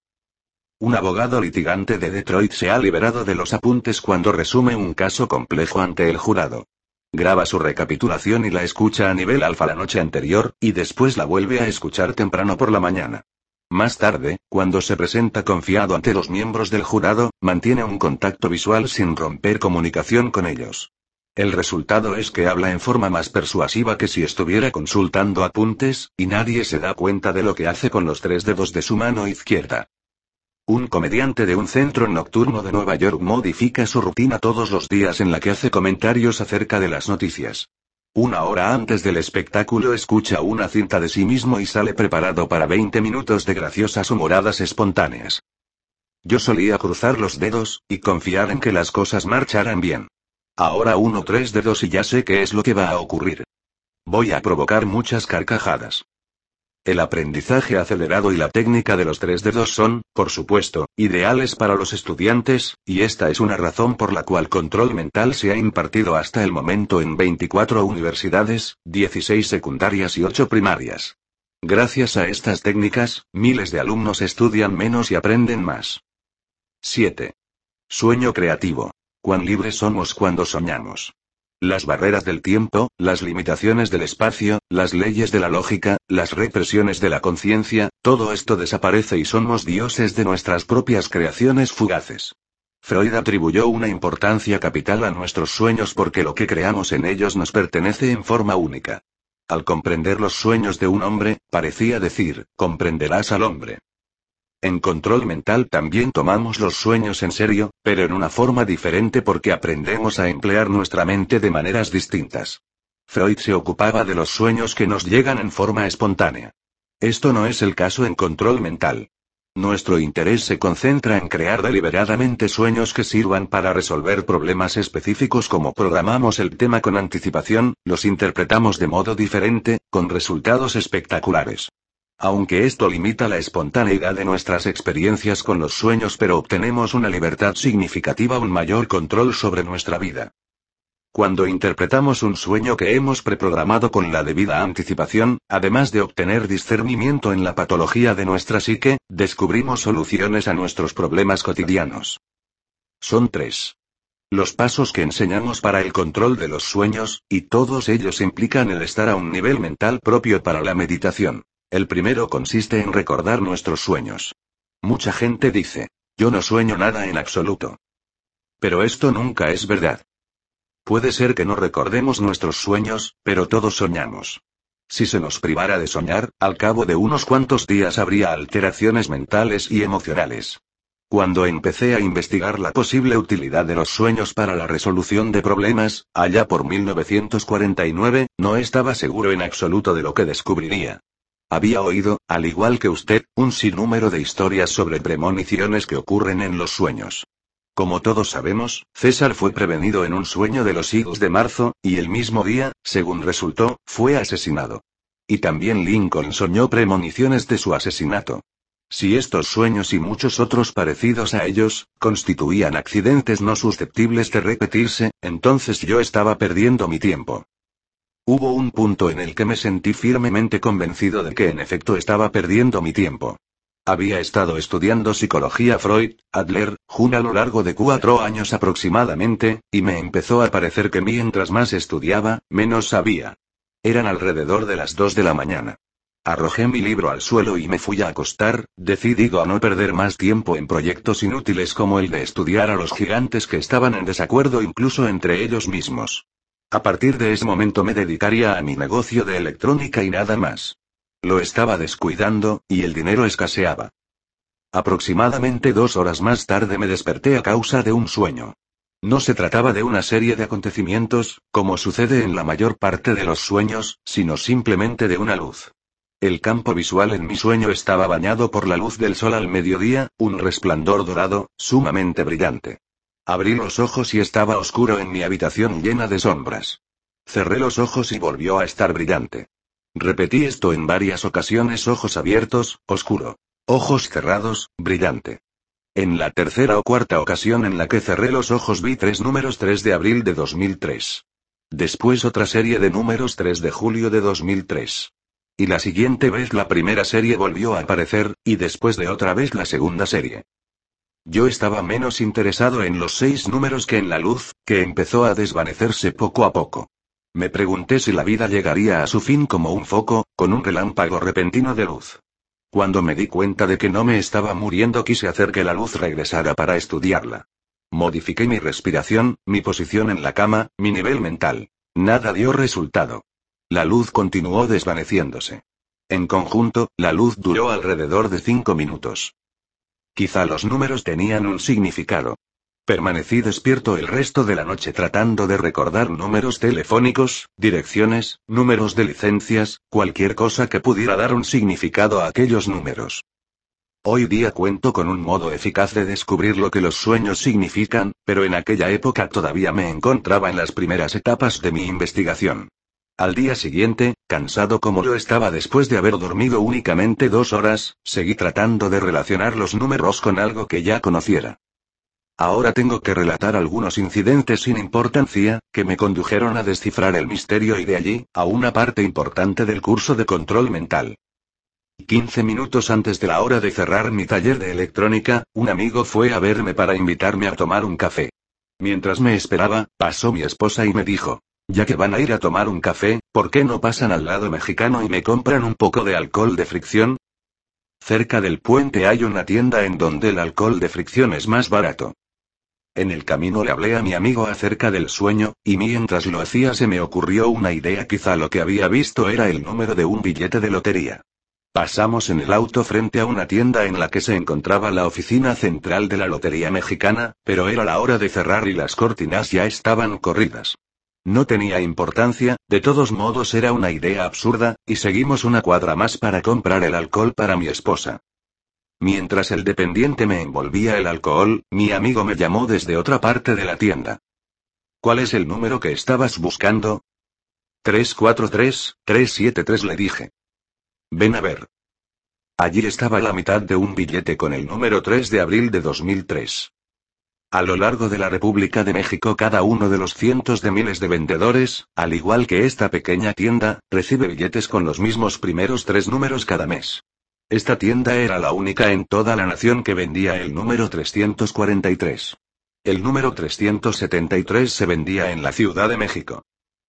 Un abogado litigante de Detroit se ha liberado de los apuntes cuando resume un caso complejo ante el jurado. Graba su recapitulación y la escucha a nivel alfa la noche anterior, y después la vuelve a escuchar temprano por la mañana. Más tarde, cuando se presenta confiado ante los miembros del jurado, mantiene un contacto visual sin romper comunicación con ellos. El resultado es que habla en forma más persuasiva que si estuviera consultando apuntes, y nadie se da cuenta de lo que hace con los tres dedos de su mano izquierda. Un comediante de un centro nocturno de Nueva York modifica su rutina todos los días en la que hace comentarios acerca de las noticias. Una hora antes del espectáculo escucha una cinta de sí mismo y sale preparado para veinte minutos de graciosas humoradas espontáneas. Yo solía cruzar los dedos, y confiar en que las cosas marcharan bien. Ahora uno tres dedos y ya sé qué es lo que va a ocurrir. Voy a provocar muchas carcajadas. El aprendizaje acelerado y la técnica de los tres dedos son, por supuesto, ideales para los estudiantes, y esta es una razón por la cual control mental se ha impartido hasta el momento en veinticuatro universidades, dieciséis secundarias y ocho primarias. Gracias a estas técnicas, miles de alumnos estudian menos y aprenden más. siete. Sueño creativo. Cuán libres somos cuando soñamos. Las barreras del tiempo, las limitaciones del espacio, las leyes de la lógica, las represiones de la conciencia, todo esto desaparece y somos dioses de nuestras propias creaciones fugaces. Freud atribuyó una importancia capital a nuestros sueños porque lo que creamos en ellos nos pertenece en forma única. Al comprender los sueños de un hombre, parecía decir, comprenderás al hombre. En control mental también tomamos los sueños en serio, pero en una forma diferente porque aprendemos a emplear nuestra mente de maneras distintas. Freud se ocupaba de los sueños que nos llegan en forma espontánea. Esto no es el caso en control mental. Nuestro interés se concentra en crear deliberadamente sueños que sirvan para resolver problemas específicos como programamos el tema con anticipación, los interpretamos de modo diferente, con resultados espectaculares. Aunque esto limita la espontaneidad de nuestras experiencias con los sueños, pero obtenemos una libertad significativa, un mayor control sobre nuestra vida. Cuando interpretamos un sueño que hemos preprogramado con la debida anticipación, además de obtener discernimiento en la patología de nuestra psique, descubrimos soluciones a nuestros problemas cotidianos. Son tres los pasos que enseñamos para el control de los sueños, y todos ellos implican el estar a un nivel mental propio para la meditación. El primero consiste en recordar nuestros sueños. Mucha gente dice, yo no sueño nada en absoluto. Pero esto nunca es verdad. Puede ser que no recordemos nuestros sueños, pero todos soñamos. Si se nos privara de soñar, al cabo de unos cuantos días habría alteraciones mentales y emocionales. Cuando empecé a investigar la posible utilidad de los sueños para la resolución de problemas, allá por mil novecientos cuarenta y nueve, no estaba seguro en absoluto de lo que descubriría. Había oído, al igual que usted, un sinnúmero de historias sobre premoniciones que ocurren en los sueños. Como todos sabemos, César fue prevenido en un sueño de los Eagles de marzo, y el mismo día, según resultó, fue asesinado. Y también Lincoln soñó premoniciones de su asesinato. Si estos sueños y muchos otros parecidos a ellos, constituían accidentes no susceptibles de repetirse, entonces yo estaba perdiendo mi tiempo. Hubo un punto en el que me sentí firmemente convencido de que en efecto estaba perdiendo mi tiempo. Había estado estudiando psicología Freud, Adler, Jung a lo largo de cuatro años aproximadamente, y me empezó a parecer que mientras más estudiaba, menos sabía. Eran alrededor de las dos de la mañana. Arrojé mi libro al suelo y me fui a acostar, decidido a no perder más tiempo en proyectos inútiles como el de estudiar a los gigantes que estaban en desacuerdo incluso entre ellos mismos. A partir de ese momento me dedicaría a mi negocio de electrónica y nada más. Lo estaba descuidando, y el dinero escaseaba. Aproximadamente dos horas más tarde me desperté a causa de un sueño. No se trataba de una serie de acontecimientos, como sucede en la mayor parte de los sueños, sino simplemente de una luz. El campo visual en mi sueño estaba bañado por la luz del sol al mediodía, un resplandor dorado, sumamente brillante. Abrí los ojos y estaba oscuro en mi habitación llena de sombras. Cerré los ojos y volvió a estar brillante. Repetí esto en varias ocasiones: ojos abiertos, oscuro. Ojos cerrados, brillante. En la tercera o cuarta ocasión en la que cerré los ojos vi tres números: tres de abril de dos mil tres. Después otra serie de números: tres de julio de dos mil tres. Y la siguiente vez la primera serie volvió a aparecer, y después de otra vez la segunda serie. Yo estaba menos interesado en los seis números que en la luz, que empezó a desvanecerse poco a poco. Me pregunté si la vida llegaría a su fin como un foco, con un relámpago repentino de luz. Cuando me di cuenta de que no me estaba muriendo, quise hacer que la luz regresara para estudiarla. Modifiqué mi respiración, mi posición en la cama, mi nivel mental. Nada dio resultado. La luz continuó desvaneciéndose. En conjunto, la luz duró alrededor de cinco minutos. Quizá los números tenían un significado. Permanecí despierto el resto de la noche tratando de recordar números telefónicos, direcciones, números de licencias, cualquier cosa que pudiera dar un significado a aquellos números. Hoy día cuento con un modo eficaz de descubrir lo que los sueños significan, pero en aquella época todavía me encontraba en las primeras etapas de mi investigación. Al día siguiente, cansado como lo estaba después de haber dormido únicamente dos horas, seguí tratando de relacionar los números con algo que ya conociera. Ahora tengo que relatar algunos incidentes sin importancia, que me condujeron a descifrar el misterio y de allí, a una parte importante del curso de control mental. Quince minutos antes de la hora de cerrar mi taller de electrónica, un amigo fue a verme para invitarme a tomar un café. Mientras me esperaba, pasó mi esposa y me dijo: ya que van a ir a tomar un café, ¿por qué no pasan al lado mexicano y me compran un poco de alcohol de fricción? Cerca del puente hay una tienda en donde el alcohol de fricción es más barato. En el camino le hablé a mi amigo acerca del sueño, y mientras lo hacía se me ocurrió una idea. Quizá lo que había visto era el número de un billete de lotería. Pasamos en el auto frente a una tienda en la que se encontraba la oficina central de la Lotería Mexicana, pero era la hora de cerrar y las cortinas ya estaban corridas. No tenía importancia, de todos modos era una idea absurda, y seguimos una cuadra más para comprar el alcohol para mi esposa. Mientras el dependiente me envolvía el alcohol, mi amigo me llamó desde otra parte de la tienda. ¿Cuál es el número que estabas buscando? tres cuatro tres, tres siete tres, le dije. Ven a ver. Allí estaba la mitad de un billete con el número tres de abril de dos mil tres. A lo largo de la República de México, cada uno de los cientos de miles de vendedores, al igual que esta pequeña tienda, recibe billetes con los mismos primeros tres números cada mes. Esta tienda era la única en toda la nación que vendía el número trescientos cuarenta y tres. El número trescientos setenta y tres se vendía en la Ciudad de México.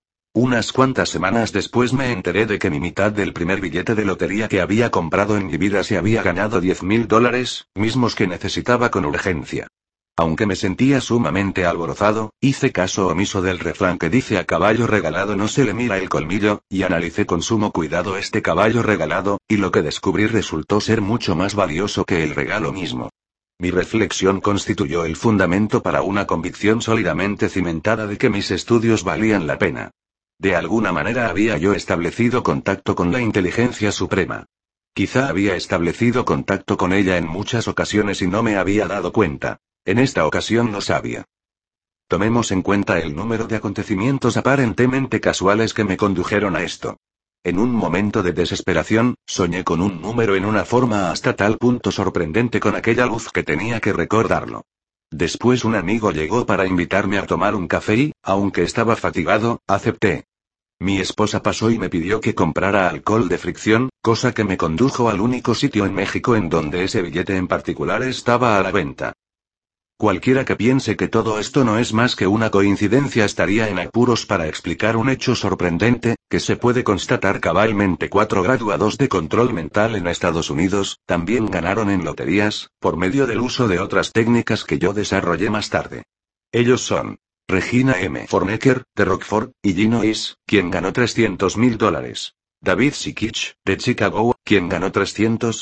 Unas cuantas semanas después me enteré de que mi mitad del primer billete de lotería que había comprado en mi vida se había ganado diez mil dólares, mismos que necesitaba con urgencia. Aunque me sentía sumamente alborozado, hice caso omiso del refrán que dice: a caballo regalado no se le mira el colmillo, y analicé con sumo cuidado este caballo regalado, y lo que descubrí resultó ser mucho más valioso que el regalo mismo. Mi reflexión constituyó el fundamento para una convicción sólidamente cimentada de que mis estudios valían la pena. De alguna manera había yo establecido contacto con la inteligencia suprema. Quizá había establecido contacto con ella en muchas ocasiones y no me había dado cuenta. En esta ocasión lo sabía. Tomemos en cuenta el número de acontecimientos aparentemente casuales que me condujeron a esto. En un momento de desesperación, soñé con un número en una forma hasta tal punto sorprendente con aquella luz que tenía que recordarlo. Después un amigo llegó para invitarme a tomar un café y, aunque estaba fatigado, acepté. Mi esposa pasó y me pidió que comprara alcohol de fricción, cosa que me condujo al único sitio en México en donde ese billete en particular estaba a la venta. Cualquiera que piense que todo esto no es más que una coincidencia estaría en apuros para explicar un hecho sorprendente, que se puede constatar cabalmente. Cuatro graduados de control mental en Estados Unidos, también ganaron en loterías, por medio del uso de otras técnicas que yo desarrollé más tarde. Ellos son Regina M. Fornecker, de Rockford, Illinois, quien ganó trescientos mil dólares. David Sikich, de Chicago, quien ganó trescientos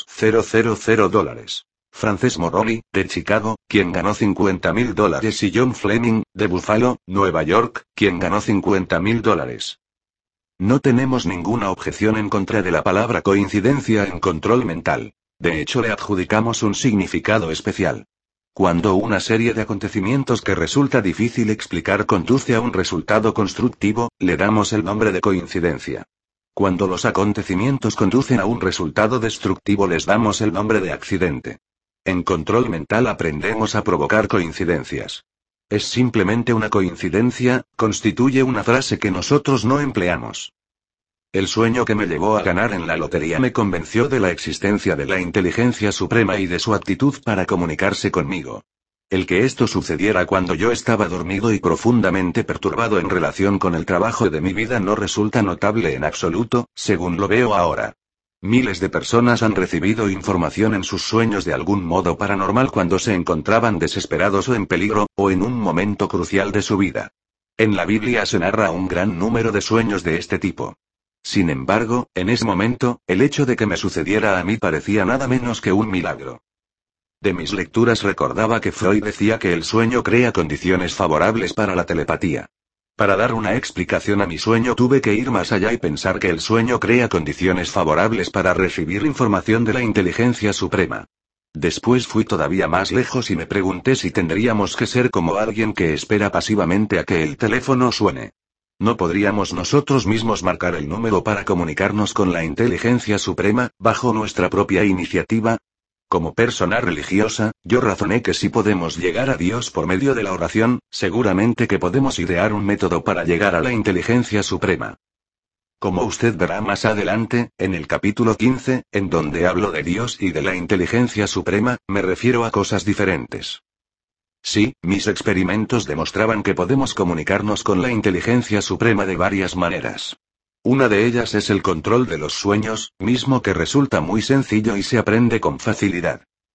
mil dólares. Frances Moroli, de Chicago, quien ganó cincuenta mil dólares, y John Fleming, de Buffalo, Nueva York, quien ganó cincuenta mil dólares. No tenemos ninguna objeción en contra de la palabra coincidencia en control mental. De hecho, le adjudicamos un significado especial. Cuando una serie de acontecimientos que resulta difícil explicar conduce a un resultado constructivo, le damos el nombre de coincidencia. Cuando los acontecimientos conducen a un resultado destructivo, les damos el nombre de accidente. En control mental aprendemos a provocar coincidencias. Es simplemente una coincidencia, constituye una frase que nosotros no empleamos. El sueño que me llevó a ganar en la lotería me convenció de la existencia de la inteligencia suprema y de su aptitud para comunicarse conmigo. El que esto sucediera cuando yo estaba dormido y profundamente perturbado en relación con el trabajo de mi vida no resulta notable en absoluto, según lo veo ahora. Miles de personas han recibido información en sus sueños de algún modo paranormal cuando se encontraban desesperados o en peligro, o en un momento crucial de su vida. En la Biblia se narra un gran número de sueños de este tipo. Sin embargo, en ese momento, el hecho de que me sucediera a mí parecía nada menos que un milagro. De mis lecturas recordaba que Freud decía que el sueño crea condiciones favorables para la telepatía. Para dar una explicación a mi sueño tuve que ir más allá y pensar que el sueño crea condiciones favorables para recibir información de la inteligencia suprema. Después fui todavía más lejos y me pregunté si tendríamos que ser como alguien que espera pasivamente a que el teléfono suene. ¿No podríamos nosotros mismos marcar el número para comunicarnos con la inteligencia suprema, bajo nuestra propia iniciativa? Como persona religiosa, yo razoné que si podemos llegar a Dios por medio de la oración, seguramente que podemos idear un método para llegar a la inteligencia suprema. Como usted verá más adelante, en el capítulo quince, en donde hablo de Dios y de la inteligencia suprema, me refiero a cosas diferentes. Sí, mis experimentos demostraban que podemos comunicarnos con la inteligencia suprema de varias maneras. Una de ellas es el control de los sueños, mismo que resulta muy sencillo y se aprende con facilidad.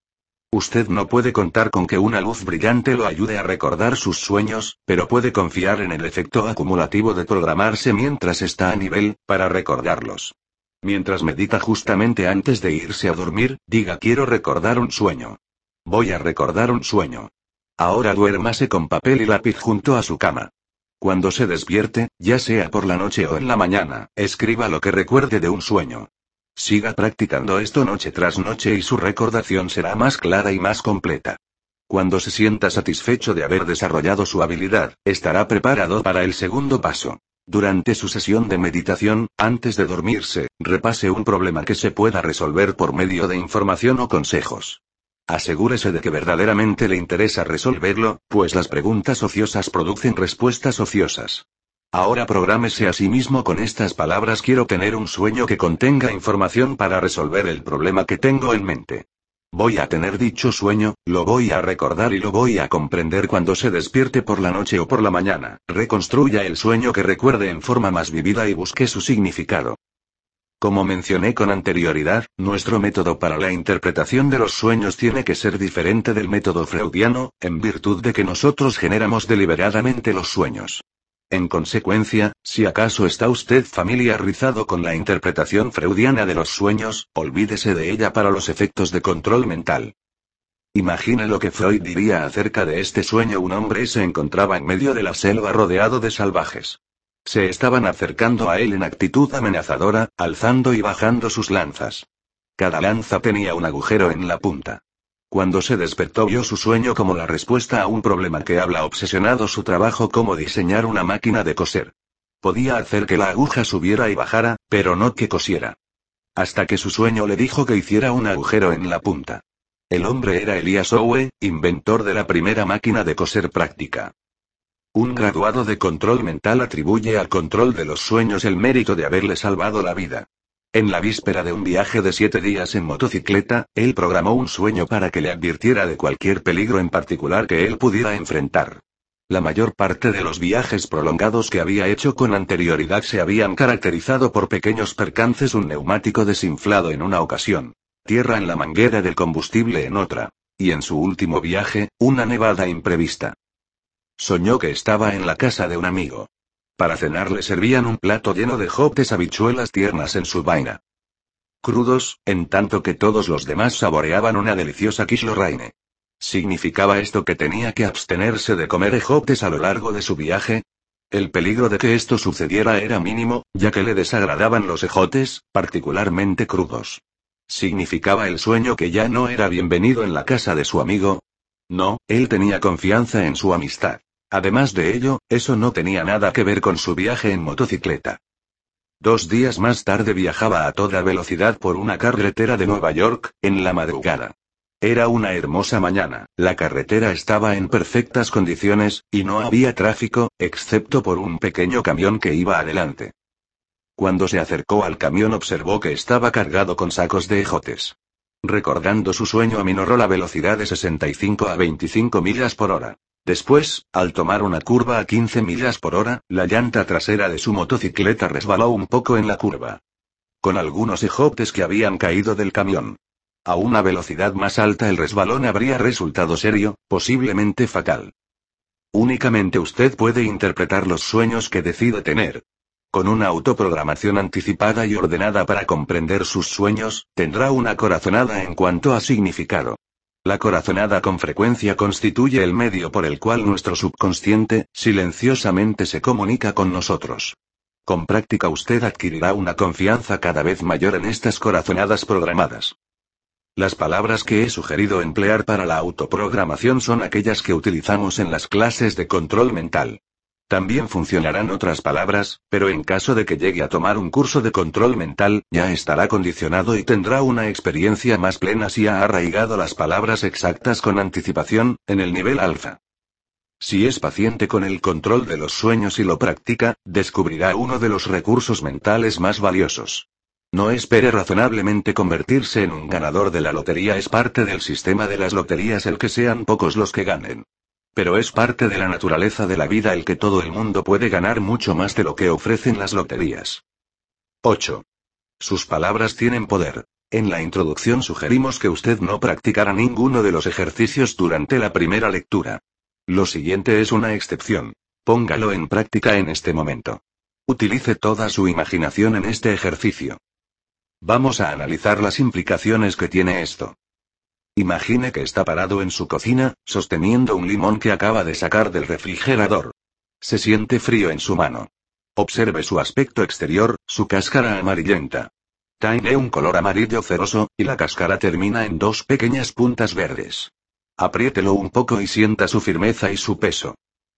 Usted no puede contar con que una luz brillante lo ayude a recordar sus sueños, pero puede confiar en el efecto acumulativo de programarse mientras está a nivel, para recordarlos. Mientras medita justamente antes de irse a dormir, diga quiero recordar un sueño. Voy a recordar un sueño. Ahora duérmase con papel y lápiz junto a su cama. Cuando se despierte, ya sea por la noche o en la mañana, escriba lo que recuerde de un sueño. Siga practicando esto noche tras noche y su recordación será más clara y más completa. Cuando se sienta satisfecho de haber desarrollado su habilidad, estará preparado para el segundo paso. Durante su sesión de meditación, antes de dormirse, repase un problema que se pueda resolver por medio de información o consejos. Asegúrese de que verdaderamente le interesa resolverlo, pues las preguntas ociosas producen respuestas ociosas. Ahora prográmese a sí mismo con estas palabras: quiero tener un sueño que contenga información para resolver el problema que tengo en mente. Voy a tener dicho sueño, lo voy a recordar y lo voy a comprender cuando se despierte por la noche o por la mañana. Reconstruya el sueño que recuerde en forma más vívida y busque su significado. Como mencioné con anterioridad, nuestro método para la interpretación de los sueños tiene que ser diferente del método freudiano, en virtud de que nosotros generamos deliberadamente los sueños. En consecuencia, si acaso está usted familiarizado con la interpretación freudiana de los sueños, olvídese de ella para los efectos de control mental. Imagine lo que Freud diría acerca de este sueño: un hombre se encontraba en medio de la selva rodeado de salvajes. Se estaban acercando a él en actitud amenazadora, alzando y bajando sus lanzas. Cada lanza tenía un agujero en la punta. Cuando se despertó vio su sueño como la respuesta a un problema que había obsesionado su trabajo: cómo diseñar una máquina de coser. Podía hacer que la aguja subiera y bajara, pero no que cosiera. Hasta que su sueño le dijo que hiciera un agujero en la punta. El hombre era Elias Howe, inventor de la primera máquina de coser práctica. Un graduado de control mental atribuye al control de los sueños el mérito de haberle salvado la vida. En la víspera de un viaje de siete días en motocicleta, él programó un sueño para que le advirtiera de cualquier peligro en particular que él pudiera enfrentar. La mayor parte de los viajes prolongados que había hecho con anterioridad se habían caracterizado por pequeños percances: un neumático desinflado en una ocasión, tierra en la manguera del combustible en otra, y en su último viaje, una nevada imprevista. Soñó que estaba en la casa de un amigo. Para cenar le servían un plato lleno de jotes, habichuelas tiernas en su vaina. Crudos, en tanto que todos los demás saboreaban una deliciosa quiche Lorraine. ¿Significaba esto que tenía que abstenerse de comer ejotes a lo largo de su viaje? El peligro de que esto sucediera era mínimo, ya que le desagradaban los ejotes, particularmente crudos. ¿Significaba el sueño que ya no era bienvenido en la casa de su amigo? No, él tenía confianza en su amistad. Además de ello, eso no tenía nada que ver con su viaje en motocicleta. Dos días más tarde viajaba a toda velocidad por una carretera de Nueva York, en la madrugada. Era una hermosa mañana, la carretera estaba en perfectas condiciones, y no había tráfico, excepto por un pequeño camión que iba adelante. Cuando se acercó al camión observó que estaba cargado con sacos de ejotes. Recordando su sueño, aminoró la velocidad de sesenta y cinco a veinticinco millas por hora. Después, al tomar una curva a quince millas por hora, la llanta trasera de su motocicleta resbaló un poco en la curva. Con algunos ejotes que habían caído del camión. A una velocidad más alta el resbalón habría resultado serio, posiblemente fatal. Únicamente usted puede interpretar los sueños que decide tener. Con una autoprogramación anticipada y ordenada para comprender sus sueños, tendrá una corazonada en cuanto a significado. La corazonada con frecuencia constituye el medio por el cual nuestro subconsciente, silenciosamente, se comunica con nosotros. Con práctica usted adquirirá una confianza cada vez mayor en estas corazonadas programadas. Las palabras que he sugerido emplear para la autoprogramación son aquellas que utilizamos en las clases de control mental. También funcionarán otras palabras, pero en caso de que llegue a tomar un curso de control mental, ya estará condicionado y tendrá una experiencia más plena si ha arraigado las palabras exactas con anticipación, en el nivel alfa. Si es paciente con el control de los sueños y lo practica, descubrirá uno de los recursos mentales más valiosos. No espere razonablemente convertirse en un ganador de la lotería. Es parte del sistema de las loterías el que sean pocos los que ganen. Pero es parte de la naturaleza de la vida el que todo el mundo puede ganar mucho más de lo que ofrecen las loterías. ocho. Sus palabras tienen poder. En la introducción sugerimos que usted no practicara ninguno de los ejercicios durante la primera lectura. Lo siguiente es una excepción. Póngalo en práctica en este momento. Utilice toda su imaginación en este ejercicio. Vamos a analizar las implicaciones que tiene esto. Imagine que está parado en su cocina, sosteniendo un limón que acaba de sacar del refrigerador. Se siente frío en su mano. Observe su aspecto exterior, su cáscara amarillenta. Tiene un color amarillo ceroso, y la cáscara termina en dos pequeñas puntas verdes. Apriételo un poco y sienta su firmeza y su peso.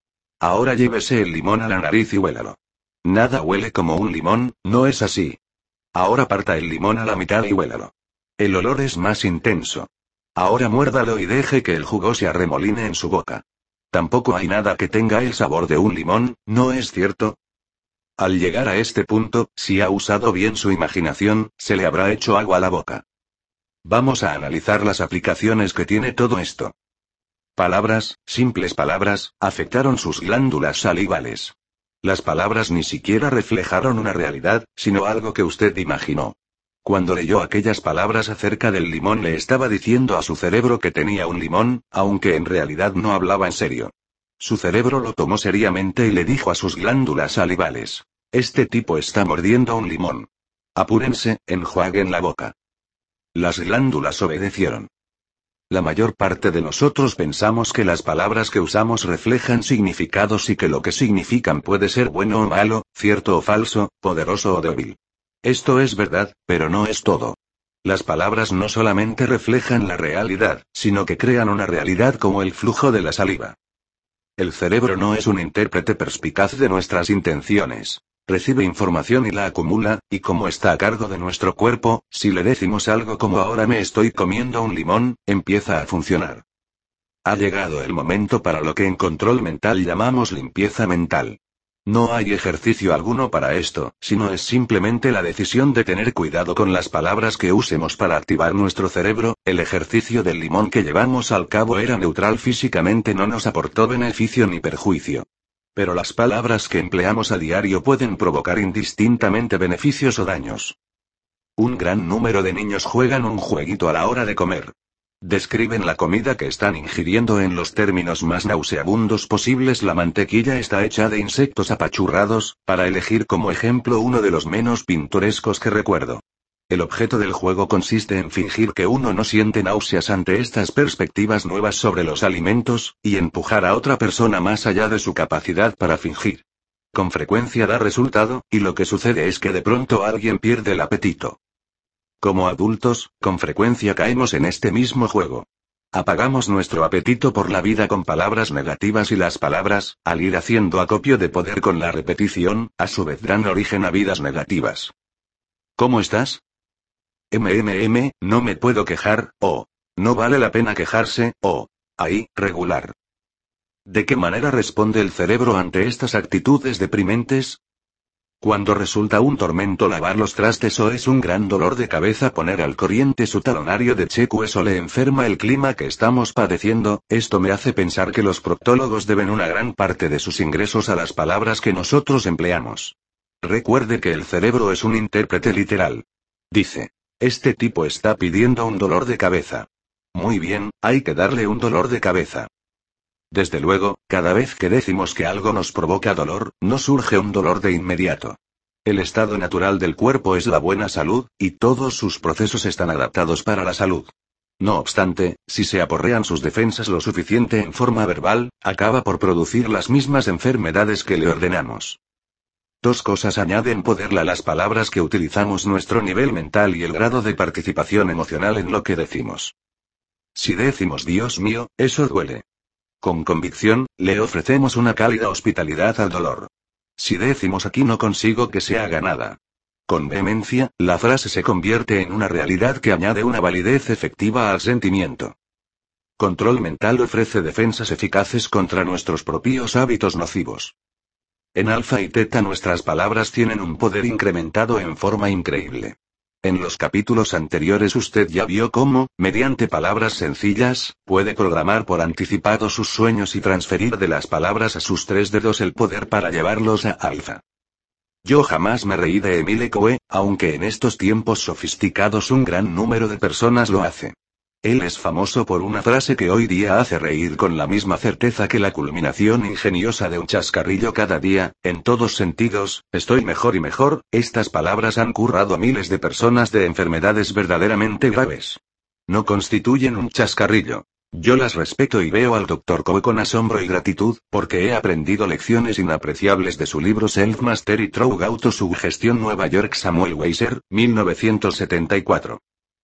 Ahora llévese el limón a la nariz y huélalo. Nada huele como un limón, ¿no es así? Ahora parta el limón a la mitad y huélalo. El olor es más intenso. Ahora muérdalo y deje que el jugo se arremoline en su boca. Tampoco hay nada que tenga el sabor de un limón, ¿no es cierto? Al llegar a este punto, si ha usado bien su imaginación, se le habrá hecho agua a la boca. Vamos a analizar las aplicaciones que tiene todo esto. Palabras, simples palabras, afectaron sus glándulas salivales. Las palabras ni siquiera reflejaron una realidad, sino algo que usted imaginó. Cuando leyó aquellas palabras acerca del limón le estaba diciendo a su cerebro que tenía un limón, aunque en realidad no hablaba en serio. Su cerebro lo tomó seriamente y le dijo a sus glándulas salivales: este tipo está mordiendo un limón. Apúrense, enjuaguen la boca. Las glándulas obedecieron. La mayor parte de nosotros pensamos que las palabras que usamos reflejan significados y que lo que significan puede ser bueno o malo, cierto o falso, poderoso o débil. Esto es verdad, pero no es todo. Las palabras no solamente reflejan la realidad, sino que crean una realidad como el flujo de la saliva. El cerebro no es un intérprete perspicaz de nuestras intenciones. Recibe información y la acumula, y como está a cargo de nuestro cuerpo, si le decimos algo como ahora me estoy comiendo un limón, empieza a funcionar. Ha llegado el momento para lo que en control mental llamamos limpieza mental. No hay ejercicio alguno para esto, sino es simplemente la decisión de tener cuidado con las palabras que usemos para activar nuestro cerebro. El ejercicio del limón que llevamos al cabo era neutral físicamente, no nos aportó beneficio ni perjuicio. Pero las palabras que empleamos a diario pueden provocar indistintamente beneficios o daños. Un gran número de niños juegan un jueguito a la hora de comer. Describen la comida que están ingiriendo en los términos más nauseabundos posibles. La mantequilla está hecha de insectos apachurrados, para elegir como ejemplo uno de los menos pintorescos que recuerdo. El objeto del juego consiste en fingir que uno no siente náuseas ante estas perspectivas nuevas sobre los alimentos, y empujar a otra persona más allá de su capacidad para fingir. Con frecuencia da resultado, y lo que sucede es que de pronto alguien pierde el apetito. Como adultos, con frecuencia caemos en este mismo juego. Apagamos nuestro apetito por la vida con palabras negativas y las palabras, al ir haciendo acopio de poder con la repetición, a su vez dan origen a vidas negativas. ¿Cómo estás? mmm, no me puedo quejar, o no vale la pena quejarse, o ahí, regular. ¿De qué manera responde el cerebro ante estas actitudes deprimentes? Cuando resulta un tormento lavar los trastes o es un gran dolor de cabeza poner al corriente su talonario de cheques o le enferma el clima que estamos padeciendo, esto me hace pensar que los proctólogos deben una gran parte de sus ingresos a las palabras que nosotros empleamos. Recuerde que el cerebro es un intérprete literal. Dice: este tipo está pidiendo un dolor de cabeza. Muy bien, hay que darle un dolor de cabeza. Desde luego, cada vez que decimos que algo nos provoca dolor, no surge un dolor de inmediato. El estado natural del cuerpo es la buena salud, y todos sus procesos están adaptados para la salud. No obstante, si se aporrean sus defensas lo suficiente en forma verbal, acaba por producir las mismas enfermedades que le ordenamos. Dos cosas añaden poder a las palabras que utilizamos: nuestro nivel mental y el grado de participación emocional en lo que decimos. Si decimos Dios mío, eso duele. Con convicción, le ofrecemos una cálida hospitalidad al dolor. Si decimos aquí no consigo que se haga nada. Con vehemencia, la frase se convierte en una realidad que añade una validez efectiva al sentimiento. Control mental ofrece defensas eficaces contra nuestros propios hábitos nocivos. En alfa y teta nuestras palabras tienen un poder incrementado en forma increíble. En los capítulos anteriores usted ya vio cómo, mediante palabras sencillas, puede programar por anticipado sus sueños y transferir de las palabras a sus tres dedos el poder para llevarlos a alfa. Yo jamás me reí de Emile Coué, aunque en estos tiempos sofisticados un gran número de personas lo hace. Él es famoso por una frase que hoy día hace reír con la misma certeza que la culminación ingeniosa de un chascarrillo cada día, en todos sentidos, estoy mejor y mejor. Estas palabras han curado a miles de personas de enfermedades verdaderamente graves. No constituyen un chascarrillo. Yo las respeto y veo al doctor Coué con asombro y gratitud, porque he aprendido lecciones inapreciables de su libro Self Mastery Through Autosuggestion. Nueva York, Samuel Weiser, mil novecientos setenta y cuatro.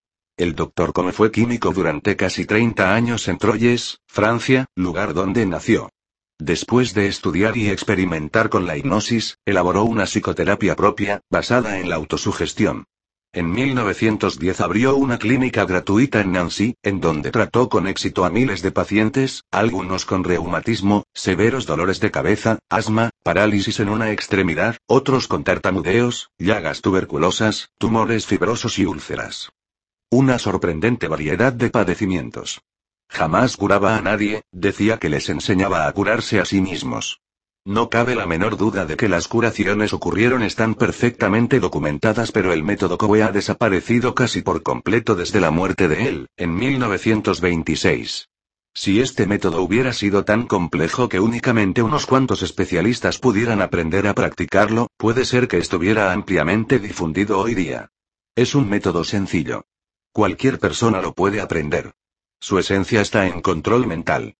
El doctor Coué fue químico durante casi treinta años en Troyes, Francia, lugar donde nació. Después de estudiar y experimentar con la hipnosis, elaboró una psicoterapia propia, basada en la autosugestión. En mil novecientos diez abrió una clínica gratuita en Nancy, en donde trató con éxito a miles de pacientes, algunos con reumatismo, severos dolores de cabeza, asma, parálisis en una extremidad, otros con tartamudeos, llagas tuberculosas, tumores fibrosos y úlceras. Una sorprendente variedad de padecimientos. Jamás curaba a nadie, decía que les enseñaba a curarse a sí mismos. No cabe la menor duda de que las curaciones ocurrieron están perfectamente documentadas, pero el método Coué ha desaparecido casi por completo desde la muerte de él, en mil novecientos veintiséis. Si este método hubiera sido tan complejo que únicamente unos cuantos especialistas pudieran aprender a practicarlo, puede ser que estuviera ampliamente difundido hoy día. Es un método sencillo. Cualquier persona lo puede aprender. Su esencia está en control mental.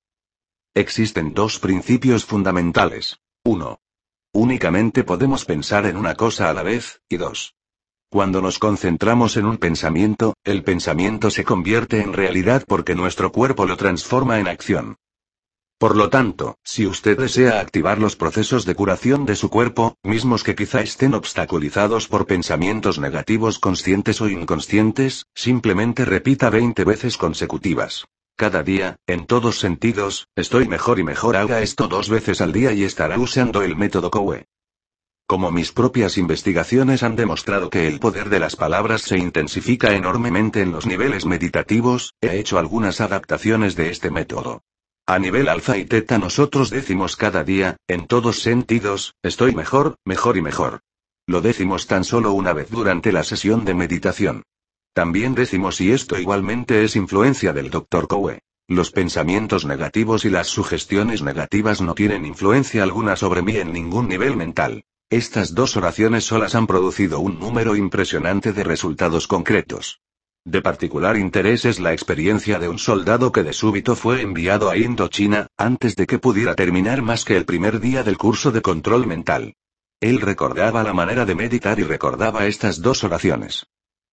Existen dos principios fundamentales. uno. Únicamente podemos pensar en una cosa a la vez, y dos. Cuando nos concentramos en un pensamiento, el pensamiento se convierte en realidad porque nuestro cuerpo lo transforma en acción. Por lo tanto, si usted desea activar los procesos de curación de su cuerpo, mismos que quizá estén obstaculizados por pensamientos negativos conscientes o inconscientes, simplemente repita veinte veces consecutivas. Cada día, en todos sentidos, estoy mejor y mejor. Haga esto dos veces al día y estará usando el método Coué. Como mis propias investigaciones han demostrado que el poder de las palabras se intensifica enormemente en los niveles meditativos, he hecho algunas adaptaciones de este método. A nivel alfa y teta nosotros decimos cada día, en todos sentidos, estoy mejor, mejor y mejor. Lo decimos tan solo una vez durante la sesión de meditación. También decimos, y esto igualmente es influencia del doctor Coué, los pensamientos negativos y las sugestiones negativas no tienen influencia alguna sobre mí en ningún nivel mental. Estas dos oraciones solas han producido un número impresionante de resultados concretos. De particular interés es la experiencia de un soldado que de súbito fue enviado a Indochina, antes de que pudiera terminar más que el primer día del curso de control mental. Él recordaba la manera de meditar y recordaba estas dos oraciones.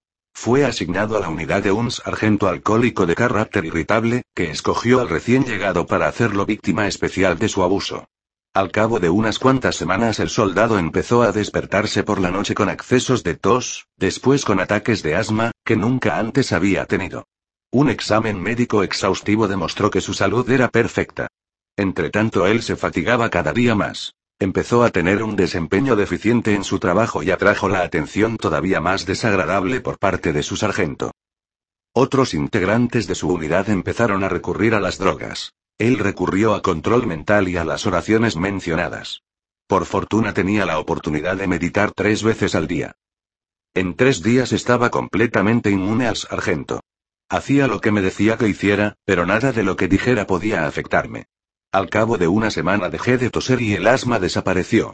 Fue asignado a la unidad de un sargento alcohólico de carácter irritable, que escogió al recién llegado para hacerlo víctima especial de su abuso. Al cabo de unas cuantas semanas el soldado empezó a despertarse por la noche con accesos de tos, después con ataques de asma, que nunca antes había tenido. Un examen médico exhaustivo demostró que su salud era perfecta. Entretanto él se fatigaba cada día más. Empezó a tener un desempeño deficiente en su trabajo y atrajo la atención todavía más desagradable por parte de su sargento. Otros integrantes de su unidad empezaron a recurrir a las drogas. Él recurrió a control mental y a las oraciones mencionadas. Por fortuna tenía la oportunidad de meditar tres veces al día. En tres días estaba completamente inmune al sargento. Hacía lo que me decía que hiciera, pero nada de lo que dijera podía afectarme. Al cabo de una semana dejé de toser y el asma desapareció.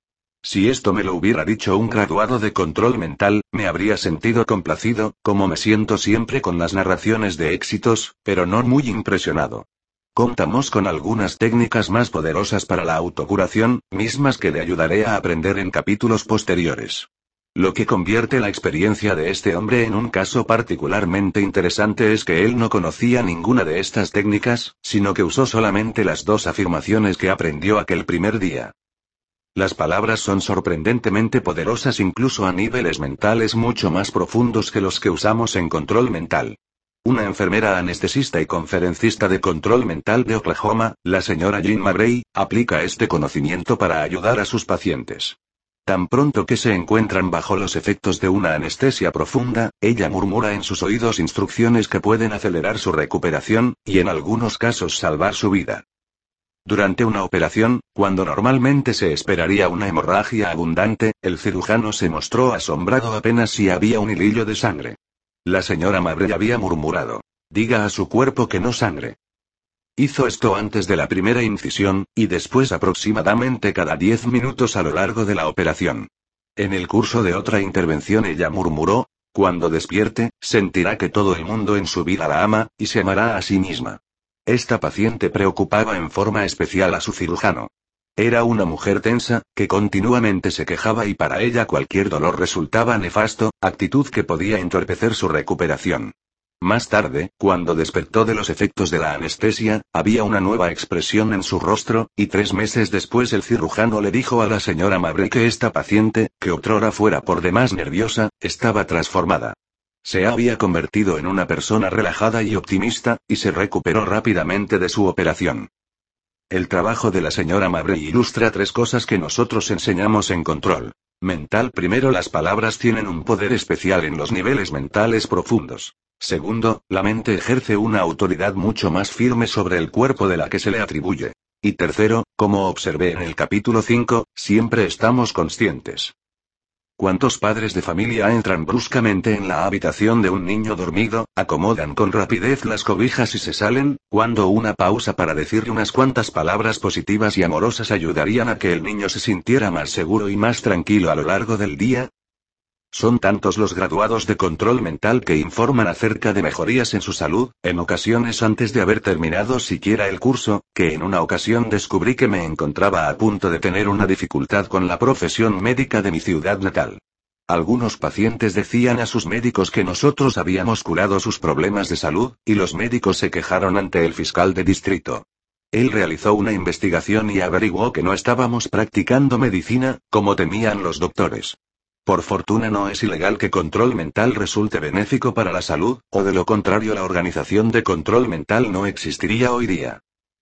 Si esto me lo hubiera dicho un graduado de control mental, me habría sentido complacido, como me siento siempre con las narraciones de éxitos, pero no muy impresionado. Contamos con algunas técnicas más poderosas para la autocuración, mismas que le ayudaré a aprender en capítulos posteriores. Lo que convierte la experiencia de este hombre en un caso particularmente interesante es que él no conocía ninguna de estas técnicas, sino que usó solamente las dos afirmaciones que aprendió aquel primer día. Las palabras son sorprendentemente poderosas incluso a niveles mentales mucho más profundos que los que usamos en control mental. Una enfermera anestesista y conferencista de control mental de Oklahoma, la señora Jean Mabray, aplica este conocimiento para ayudar a sus pacientes. Tan pronto que se encuentran bajo los efectos de una anestesia profunda, ella murmura en sus oídos instrucciones que pueden acelerar su recuperación, y en algunos casos salvar su vida. Durante una operación, cuando normalmente se esperaría una hemorragia abundante, el cirujano se mostró asombrado apenas si había un hilillo de sangre. La señora Mabrey había murmurado: «Diga a su cuerpo que no sangre». Hizo esto antes de la primera incisión, y después aproximadamente cada diez minutos a lo largo de la operación. En el curso de otra intervención ella murmuró: «Cuando despierte, sentirá que todo el mundo en su vida la ama, y se amará a sí misma». Esta paciente preocupaba en forma especial a su cirujano. Era una mujer tensa, que continuamente se quejaba y para ella cualquier dolor resultaba nefasto, actitud que podía entorpecer su recuperación. Más tarde, cuando despertó de los efectos de la anestesia, había una nueva expresión en su rostro, y tres meses después el cirujano le dijo a la señora Mabrey que esta paciente, que otrora fuera por demás nerviosa, estaba transformada. Se había convertido en una persona relajada y optimista, y se recuperó rápidamente de su operación. El trabajo de la señora Mabrey ilustra tres cosas que nosotros enseñamos en control mental. Primero, las palabras tienen un poder especial en los niveles mentales profundos. Segundo, la mente ejerce una autoridad mucho más firme sobre el cuerpo de la que se le atribuye. Y tercero, como observé en el capítulo cinco, siempre estamos conscientes. ¿Cuántos padres de familia entran bruscamente en la habitación de un niño dormido, acomodan con rapidez las cobijas y se salen, cuando una pausa para decirle unas cuantas palabras positivas y amorosas ayudarían a que el niño se sintiera más seguro y más tranquilo a lo largo del día? Son tantos los graduados de control mental que informan acerca de mejorías en su salud, en ocasiones antes de haber terminado siquiera el curso, que en una ocasión descubrí que me encontraba a punto de tener una dificultad con la profesión médica de mi ciudad natal. Algunos pacientes decían a sus médicos que nosotros habíamos curado sus problemas de salud, y los médicos se quejaron ante el fiscal de distrito. Él realizó una investigación y averiguó que no estábamos practicando medicina, como temían los doctores. Por fortuna no es ilegal que control mental resulte benéfico para la salud, o de lo contrario la organización de control mental no existiría hoy día.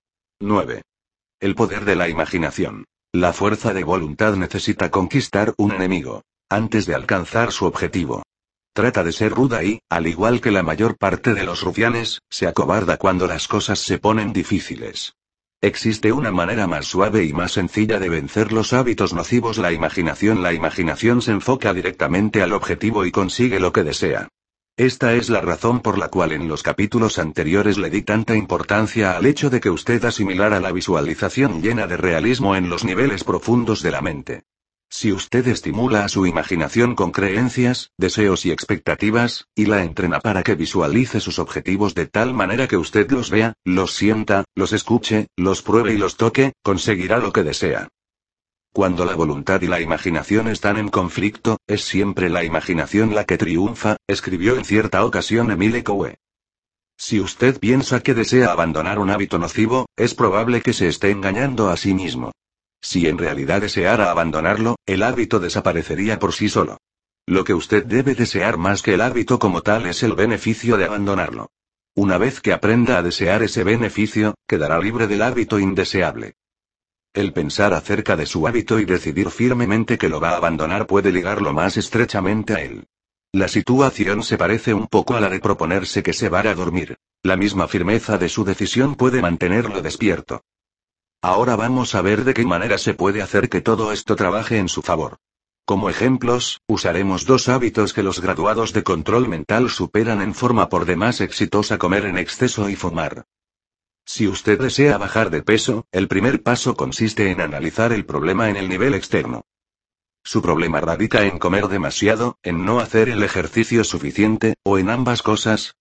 nueve. El poder de la imaginación. La fuerza de voluntad necesita conquistar un enemigo antes de alcanzar su objetivo. Trata de ser ruda y, al igual que la mayor parte de los rufianes, se acobarda cuando las cosas se ponen difíciles. Existe una manera más suave y más sencilla de vencer los hábitos nocivos: la imaginación. La imaginación se enfoca directamente al objetivo y consigue lo que desea. Esta es la razón por la cual en los capítulos anteriores le di tanta importancia al hecho de que usted asimilara la visualización llena de realismo en los niveles profundos de la mente. Si usted estimula a su imaginación con creencias, deseos y expectativas, y la entrena para que visualice sus objetivos de tal manera que usted los vea, los sienta, los escuche, los pruebe y los toque, conseguirá lo que desea. Cuando la voluntad y la imaginación están en conflicto, es siempre la imaginación la que triunfa, escribió en cierta ocasión Emile Coué. Si usted piensa que desea abandonar un hábito nocivo, es probable que se esté engañando a sí mismo. Si en realidad deseara abandonarlo, el hábito desaparecería por sí solo. Lo que usted debe desear más que el hábito como tal es el beneficio de abandonarlo. Una vez que aprenda a desear ese beneficio, quedará libre del hábito indeseable. El pensar acerca de su hábito y decidir firmemente que lo va a abandonar puede ligarlo más estrechamente a él. La situación se parece un poco a la de proponerse que se vaya a dormir. La misma firmeza de su decisión puede mantenerlo despierto. Ahora vamos a ver de qué manera se puede hacer que todo esto trabaje en su favor. Como ejemplos, usaremos dos hábitos que los graduados de control mental superan en forma por demás exitosa: comer en exceso y fumar. Si usted desea bajar de peso, el primer paso consiste en analizar el problema en el nivel externo. Su problema radica en comer demasiado, en no hacer el ejercicio suficiente, o en ambas cosas.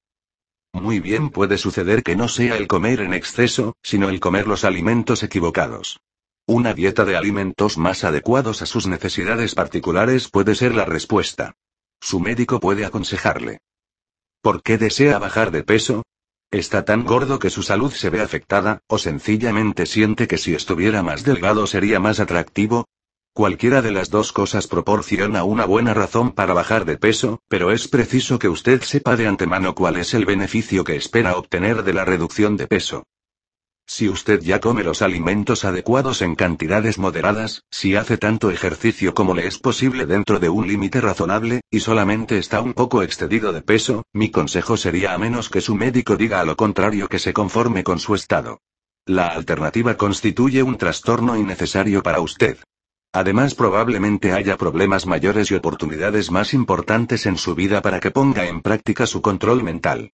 Muy bien, puede suceder que no sea el comer en exceso, sino el comer los alimentos equivocados. Una dieta de alimentos más adecuados a sus necesidades particulares puede ser la respuesta. Su médico puede aconsejarle. ¿Por qué desea bajar de peso? ¿Está tan gordo que su salud se ve afectada, o sencillamente siente que si estuviera más delgado sería más atractivo? Cualquiera de las dos cosas proporciona una buena razón para bajar de peso, pero es preciso que usted sepa de antemano cuál es el beneficio que espera obtener de la reducción de peso. Si usted ya come los alimentos adecuados en cantidades moderadas, si hace tanto ejercicio como le es posible dentro de un límite razonable, y solamente está un poco excedido de peso, mi consejo sería, a menos que su médico diga a lo contrario, que se conforme con su estado. La alternativa constituye un trastorno innecesario para usted. Además, probablemente haya problemas mayores y oportunidades más importantes en su vida para que ponga en práctica su control mental.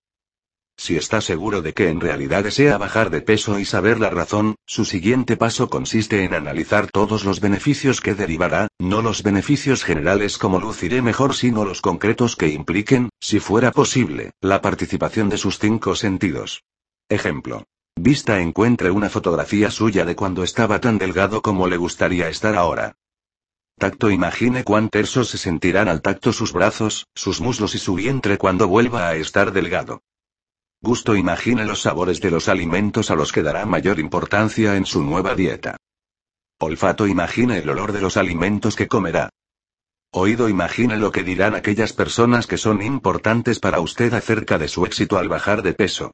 Si está seguro de que en realidad desea bajar de peso y saber la razón, su siguiente paso consiste en analizar todos los beneficios que derivará, no los beneficios generales como luciré mejor, sino los concretos que impliquen, si fuera posible, la participación de sus cinco sentidos. Ejemplo. Vista: encuentre una fotografía suya de cuando estaba tan delgado como le gustaría estar ahora. Tacto: imagine cuán tersos se sentirán al tacto sus brazos, sus muslos y su vientre cuando vuelva a estar delgado. Gusto: imagine los sabores de los alimentos a los que dará mayor importancia en su nueva dieta. Olfato: imagine el olor de los alimentos que comerá. Oído: imagine lo que dirán aquellas personas que son importantes para usted acerca de su éxito al bajar de peso.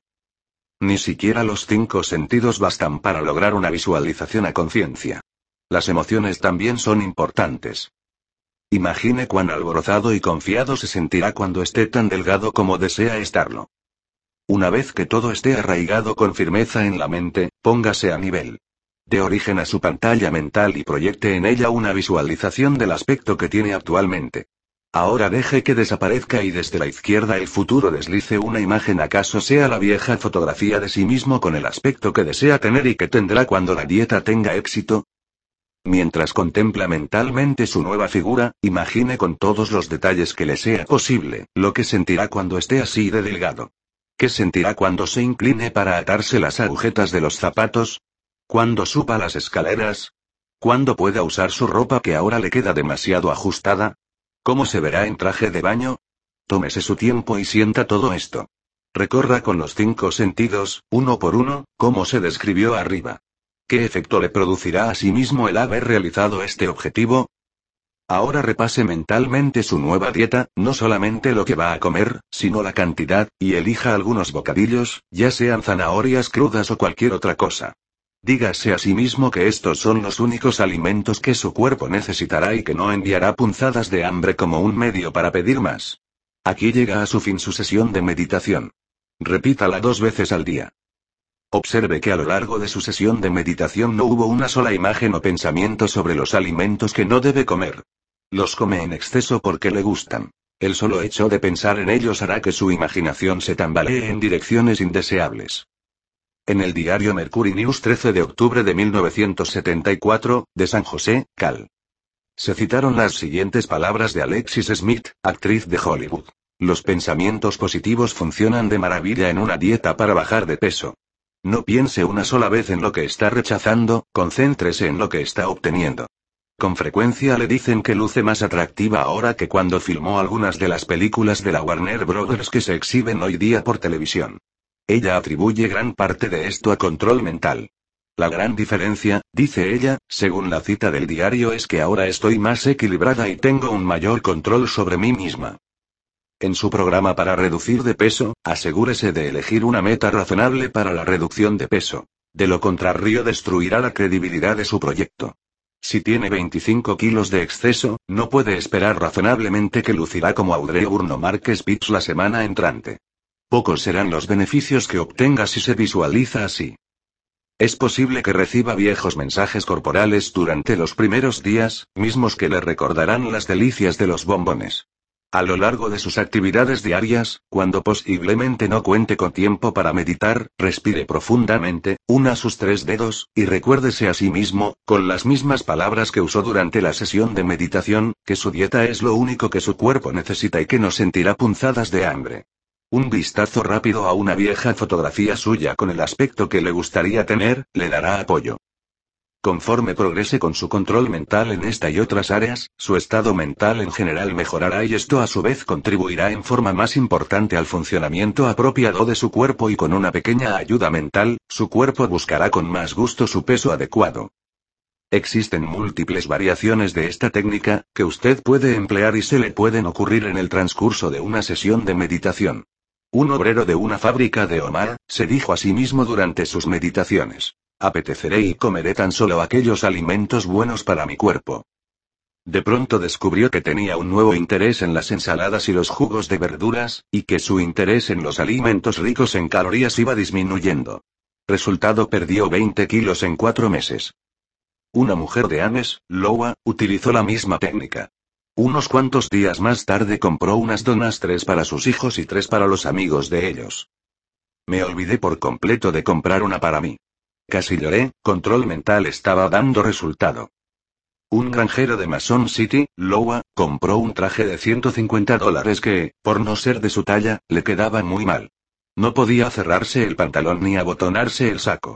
Ni siquiera los cinco sentidos bastan para lograr una visualización a conciencia. Las emociones también son importantes. Imagine cuán alborozado y confiado se sentirá cuando esté tan delgado como desea estarlo. Una vez que todo esté arraigado con firmeza en la mente, póngase a nivel. Dé origen a su pantalla mental y proyecte en ella una visualización del aspecto que tiene actualmente. Ahora deje que desaparezca y desde la izquierda el futuro deslice una imagen, acaso sea la vieja fotografía de sí mismo con el aspecto que desea tener y que tendrá cuando la dieta tenga éxito. Mientras contempla mentalmente su nueva figura, imagine con todos los detalles que le sea posible, lo que sentirá cuando esté así de delgado. ¿Qué sentirá cuando se incline para atarse las agujetas de los zapatos? ¿Cuándo suba las escaleras? ¿Cuándo pueda usar su ropa que ahora le queda demasiado ajustada? ¿Cómo se verá en traje de baño? Tómese su tiempo y sienta todo esto. Recorra con los cinco sentidos, uno por uno, como se describió arriba. ¿Qué efecto le producirá a sí mismo el haber realizado este objetivo? Ahora repase mentalmente su nueva dieta, no solamente lo que va a comer, sino la cantidad, y elija algunos bocadillos, ya sean zanahorias crudas o cualquier otra cosa. Dígase a sí mismo que estos son los únicos alimentos que su cuerpo necesitará y que no enviará punzadas de hambre como un medio para pedir más. Aquí llega a su fin su sesión de meditación. Repítala dos veces al día. Observe que a lo largo de su sesión de meditación no hubo una sola imagen o pensamiento sobre los alimentos que no debe comer. Los come en exceso porque le gustan. El solo hecho de pensar en ellos hará que su imaginación se tambalee en direcciones indeseables. En el diario Mercury News trece de octubre de mil novecientos setenta y cuatro, de San José, Cal. Se citaron las siguientes palabras de Alexis Smith, actriz de Hollywood. Los pensamientos positivos funcionan de maravilla en una dieta para bajar de peso. No piense una sola vez en lo que está rechazando, concéntrese en lo que está obteniendo. Con frecuencia le dicen que luce más atractiva ahora que cuando filmó algunas de las películas de la Warner Brothers que se exhiben hoy día por televisión. Ella atribuye gran parte de esto a control mental. La gran diferencia, dice ella, según la cita del diario, es que ahora estoy más equilibrada y tengo un mayor control sobre mí misma. En su programa para reducir de peso, asegúrese de elegir una meta razonable para la reducción de peso. De lo contrario destruirá la credibilidad de su proyecto. Si tiene veinticinco kilos de exceso, no puede esperar razonablemente que lucirá como Audrey Burno Marquez Pitts la semana entrante. Pocos serán los beneficios que obtenga si se visualiza así. Es posible que reciba viejos mensajes corporales durante los primeros días, mismos que le recordarán las delicias de los bombones. A lo largo de sus actividades diarias, cuando posiblemente no cuente con tiempo para meditar, respire profundamente, una sus tres dedos, y recuérdese a sí mismo, con las mismas palabras que usó durante la sesión de meditación, que su dieta es lo único que su cuerpo necesita y que no sentirá punzadas de hambre. Un vistazo rápido a una vieja fotografía suya con el aspecto que le gustaría tener, le dará apoyo. Conforme progrese con su control mental en esta y otras áreas, su estado mental en general mejorará y esto a su vez contribuirá en forma más importante al funcionamiento apropiado de su cuerpo y con una pequeña ayuda mental, su cuerpo buscará con más gusto su peso adecuado. Existen múltiples variaciones de esta técnica, que usted puede emplear y se le pueden ocurrir en el transcurso de una sesión de meditación. Un obrero de una fábrica de Omar, se dijo a sí mismo durante sus meditaciones: apeteceré y comeré tan solo aquellos alimentos buenos para mi cuerpo. De pronto descubrió que tenía un nuevo interés en las ensaladas y los jugos de verduras, y que su interés en los alimentos ricos en calorías iba disminuyendo. Resultado: perdió veinte kilos en cuatro meses. Una mujer de Ames, Iowa, utilizó la misma técnica. Unos cuantos días más tarde compró unas donas, tres para sus hijos y tres para los amigos de ellos. Me olvidé por completo de comprar una para mí. Casi lloré, Control Mental estaba dando resultado. Un granjero de Mason City, Iowa, compró un traje de ciento cincuenta dólares que, por no ser de su talla, le quedaba muy mal. No podía cerrarse el pantalón ni abotonarse el saco.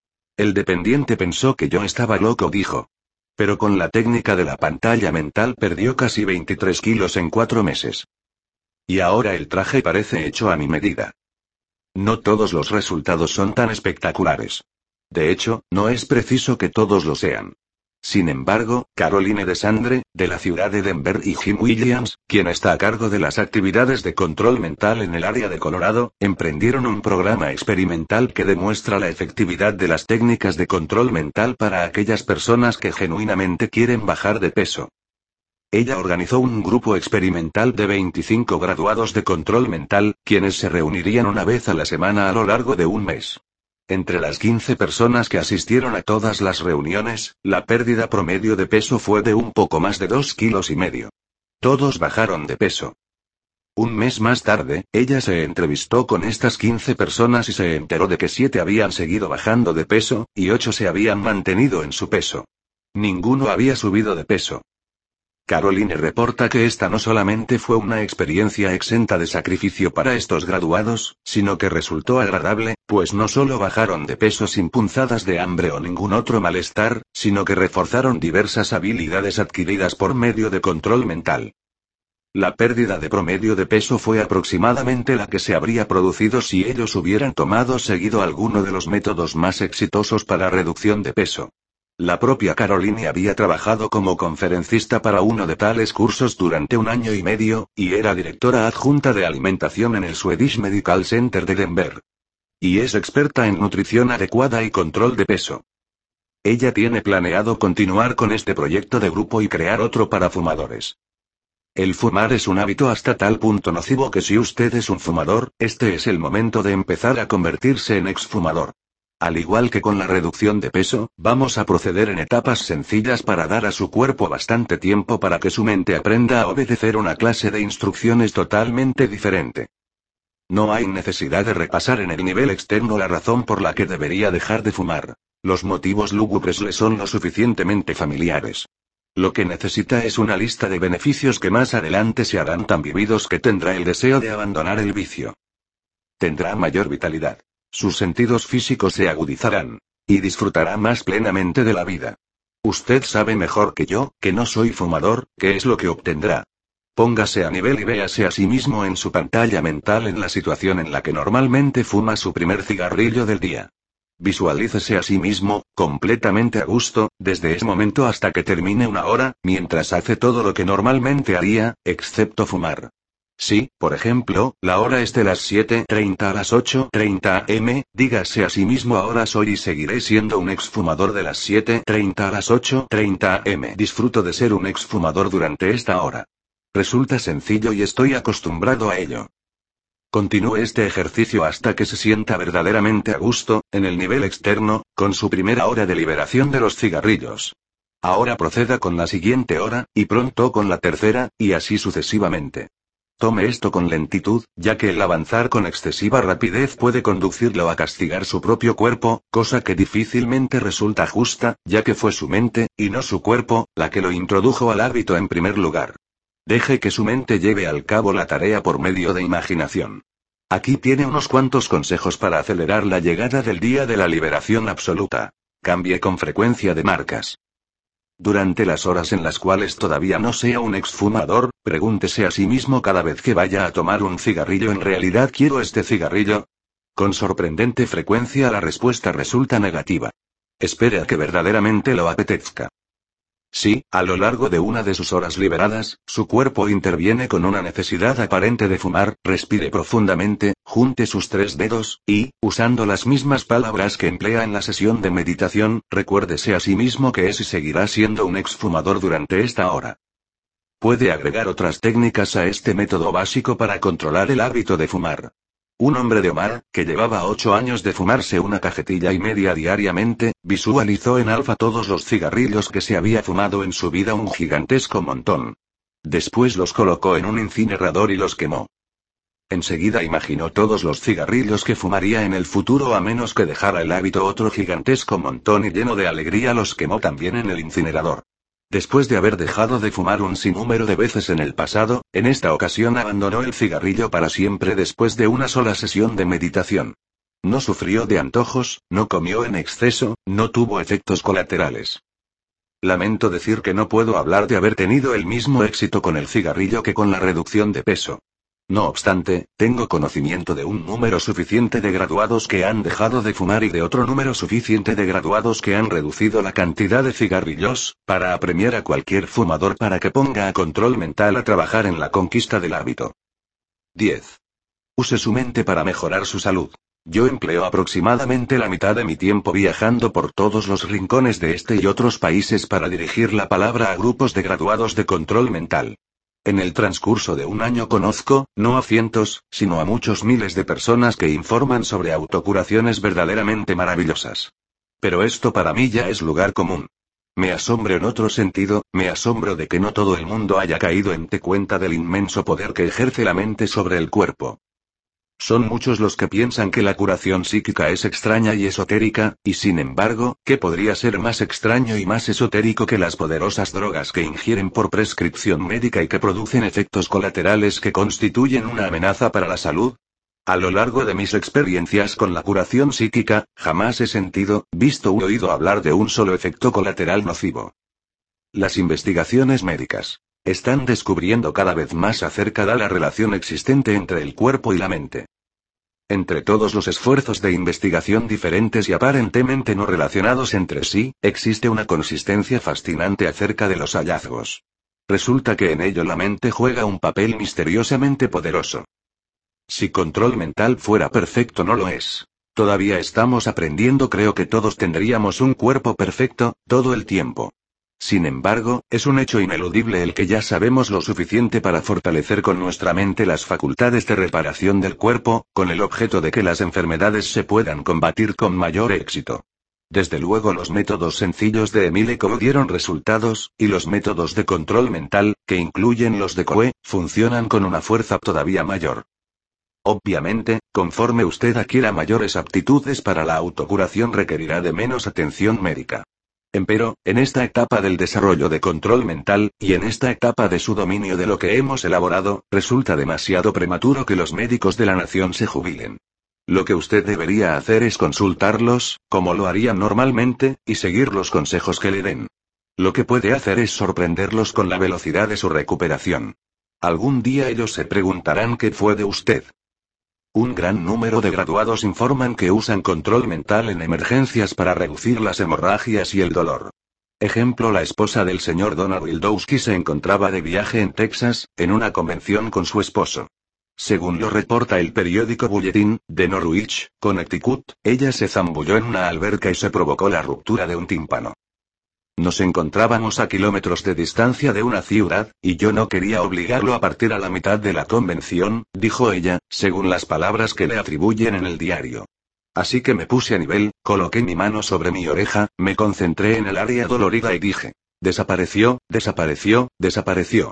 El dependiente pensó que yo estaba loco, dijo. Pero con la técnica de la pantalla mental perdió casi veintitrés kilos en cuatro meses. Y ahora el traje parece hecho a mi medida. No todos los resultados son tan espectaculares. De hecho, no es preciso que todos lo sean. Sin embargo, Caroline DeSandre, de la ciudad de Denver, y Jim Williams, quien está a cargo de las actividades de control mental en el área de Colorado, emprendieron un programa experimental que demuestra la efectividad de las técnicas de control mental para aquellas personas que genuinamente quieren bajar de peso. Ella organizó un grupo experimental de veinticinco graduados de control mental, quienes se reunirían una vez a la semana a lo largo de un mes. Entre las quince personas que asistieron a todas las reuniones, la pérdida promedio de peso fue de un poco más de dos kilos y medio. Todos bajaron de peso. Un mes más tarde, ella se entrevistó con estas quince personas y se enteró de que siete habían seguido bajando de peso, y ocho se habían mantenido en su peso. Ninguno había subido de peso. Caroline reporta que esta no solamente fue una experiencia exenta de sacrificio para estos graduados, sino que resultó agradable, pues no solo bajaron de peso sin punzadas de hambre o ningún otro malestar, sino que reforzaron diversas habilidades adquiridas por medio de control mental. La pérdida de promedio de peso fue aproximadamente la que se habría producido si ellos hubieran tomado seguido alguno de los métodos más exitosos para reducción de peso. La propia Caroline había trabajado como conferencista para uno de tales cursos durante un año y medio, y era directora adjunta de alimentación en el Swedish Medical Center de Denver. Y es experta en nutrición adecuada y control de peso. Ella tiene planeado continuar con este proyecto de grupo y crear otro para fumadores. El fumar es un hábito hasta tal punto nocivo que si usted es un fumador, este es el momento de empezar a convertirse en exfumador. Al igual que con la reducción de peso, vamos a proceder en etapas sencillas para dar a su cuerpo bastante tiempo para que su mente aprenda a obedecer una clase de instrucciones totalmente diferente. No hay necesidad de repasar en el nivel externo la razón por la que debería dejar de fumar. Los motivos lúgubres le son lo suficientemente familiares. Lo que necesita es una lista de beneficios que más adelante se harán tan vividos que tendrá el deseo de abandonar el vicio. Tendrá mayor vitalidad. Sus sentidos físicos se agudizarán. Y disfrutará más plenamente de la vida. Usted sabe mejor que yo, que no soy fumador, qué es lo que obtendrá. Póngase a nivel y véase a sí mismo en su pantalla mental en la situación en la que normalmente fuma su primer cigarrillo del día. Visualícese a sí mismo, completamente a gusto, desde ese momento hasta que termine una hora, mientras hace todo lo que normalmente haría, excepto fumar. Si, por ejemplo, la hora es de las siete treinta a las ocho treinta am, dígase a sí mismo: ahora soy y seguiré siendo un exfumador de las siete treinta a las ocho treinta am. Disfruto de ser un exfumador durante esta hora. Resulta sencillo y estoy acostumbrado a ello. Continúe este ejercicio hasta que se sienta verdaderamente a gusto, en el nivel externo, con su primera hora de liberación de los cigarrillos. Ahora proceda con la siguiente hora, y pronto con la tercera, y así sucesivamente. Tome esto con lentitud, ya que el avanzar con excesiva rapidez puede conducirlo a castigar su propio cuerpo, cosa que difícilmente resulta justa, ya que fue su mente, y no su cuerpo, la que lo introdujo al hábito en primer lugar. Deje que su mente lleve al cabo la tarea por medio de imaginación. Aquí tiene unos cuantos consejos para acelerar la llegada del día de la liberación absoluta. Cambie con frecuencia de marcas. Durante las horas en las cuales todavía no sea un exfumador, pregúntese a sí mismo cada vez que vaya a tomar un cigarrillo: ¿en realidad quiero este cigarrillo? Con sorprendente frecuencia la respuesta resulta negativa. Espere a que verdaderamente lo apetezca. Si, a lo largo de una de sus horas liberadas, su cuerpo interviene con una necesidad aparente de fumar, respire profundamente, junte sus tres dedos, y, usando las mismas palabras que emplea en la sesión de meditación, recuérdese a sí mismo que es y seguirá siendo un exfumador durante esta hora. Puede agregar otras técnicas a este método básico para controlar el hábito de fumar. Un hombre de Omar, que llevaba ocho años de fumarse una cajetilla y media diariamente, visualizó en alfa todos los cigarrillos que se había fumado en su vida, un gigantesco montón. Después los colocó en un incinerador y los quemó. Enseguida imaginó todos los cigarrillos que fumaría en el futuro a menos que dejara el hábito, otro gigantesco montón, y lleno de alegría los quemó también en el incinerador. Después de haber dejado de fumar un sinnúmero de veces en el pasado, en esta ocasión abandonó el cigarrillo para siempre después de una sola sesión de meditación. No sufrió de antojos, no comió en exceso, no tuvo efectos colaterales. Lamento decir que no puedo hablar de haber tenido el mismo éxito con el cigarrillo que con la reducción de peso. No obstante, tengo conocimiento de un número suficiente de graduados que han dejado de fumar y de otro número suficiente de graduados que han reducido la cantidad de cigarrillos, para apremiar a cualquier fumador para que ponga a control mental a trabajar en la conquista del hábito. diez. Use su mente para mejorar su salud. Yo empleo aproximadamente la mitad de mi tiempo viajando por todos los rincones de este y otros países para dirigir la palabra a grupos de graduados de control mental. En el transcurso de un año conozco, no a cientos, sino a muchos miles de personas que informan sobre autocuraciones verdaderamente maravillosas. Pero esto para mí ya es lugar común. Me asombro en otro sentido, me asombro de que no todo el mundo haya caído en cuenta del inmenso poder que ejerce la mente sobre el cuerpo. Son muchos los que piensan que la curación psíquica es extraña y esotérica, y sin embargo, ¿qué podría ser más extraño y más esotérico que las poderosas drogas que ingieren por prescripción médica y que producen efectos colaterales que constituyen una amenaza para la salud? A lo largo de mis experiencias con la curación psíquica, jamás he sentido, visto u oído hablar de un solo efecto colateral nocivo. Las investigaciones médicas están descubriendo cada vez más acerca de la relación existente entre el cuerpo y la mente. Entre todos los esfuerzos de investigación diferentes y aparentemente no relacionados entre sí, existe una consistencia fascinante acerca de los hallazgos. Resulta que en ello la mente juega un papel misteriosamente poderoso. Si control mental fuera perfecto, no lo es. Todavía estamos aprendiendo. Creo que todos tendríamos un cuerpo perfecto, todo el tiempo. Sin embargo, es un hecho ineludible el que ya sabemos lo suficiente para fortalecer con nuestra mente las facultades de reparación del cuerpo, con el objeto de que las enfermedades se puedan combatir con mayor éxito. Desde luego los métodos sencillos de Emile Coué dieron resultados, y los métodos de control mental, que incluyen los de Coué, funcionan con una fuerza todavía mayor. Obviamente, conforme usted adquiera mayores aptitudes para la autocuración, requerirá de menos atención médica. Empero, en esta etapa del desarrollo de control mental, y en esta etapa de su dominio de lo que hemos elaborado, resulta demasiado prematuro que los médicos de la nación se jubilen. Lo que usted debería hacer es consultarlos, como lo haría normalmente, y seguir los consejos que le den. Lo que puede hacer es sorprenderlos con la velocidad de su recuperación. Algún día ellos se preguntarán qué fue de usted. Un gran número de graduados informan que usan control mental en emergencias para reducir las hemorragias y el dolor. Ejemplo: la esposa del señor Donald Wildowski se encontraba de viaje en Texas, en una convención con su esposo. Según lo reporta el periódico Bulletin, de Norwich, Connecticut, ella se zambulló en una alberca y se provocó la ruptura de un tímpano. Nos encontrábamos a kilómetros de distancia de una ciudad, y yo no quería obligarlo a partir a la mitad de la convención, dijo ella, según las palabras que le atribuyen en el diario. Así que me puse a nivel, coloqué mi mano sobre mi oreja, me concentré en el área dolorida y dije: desapareció, desapareció, desapareció.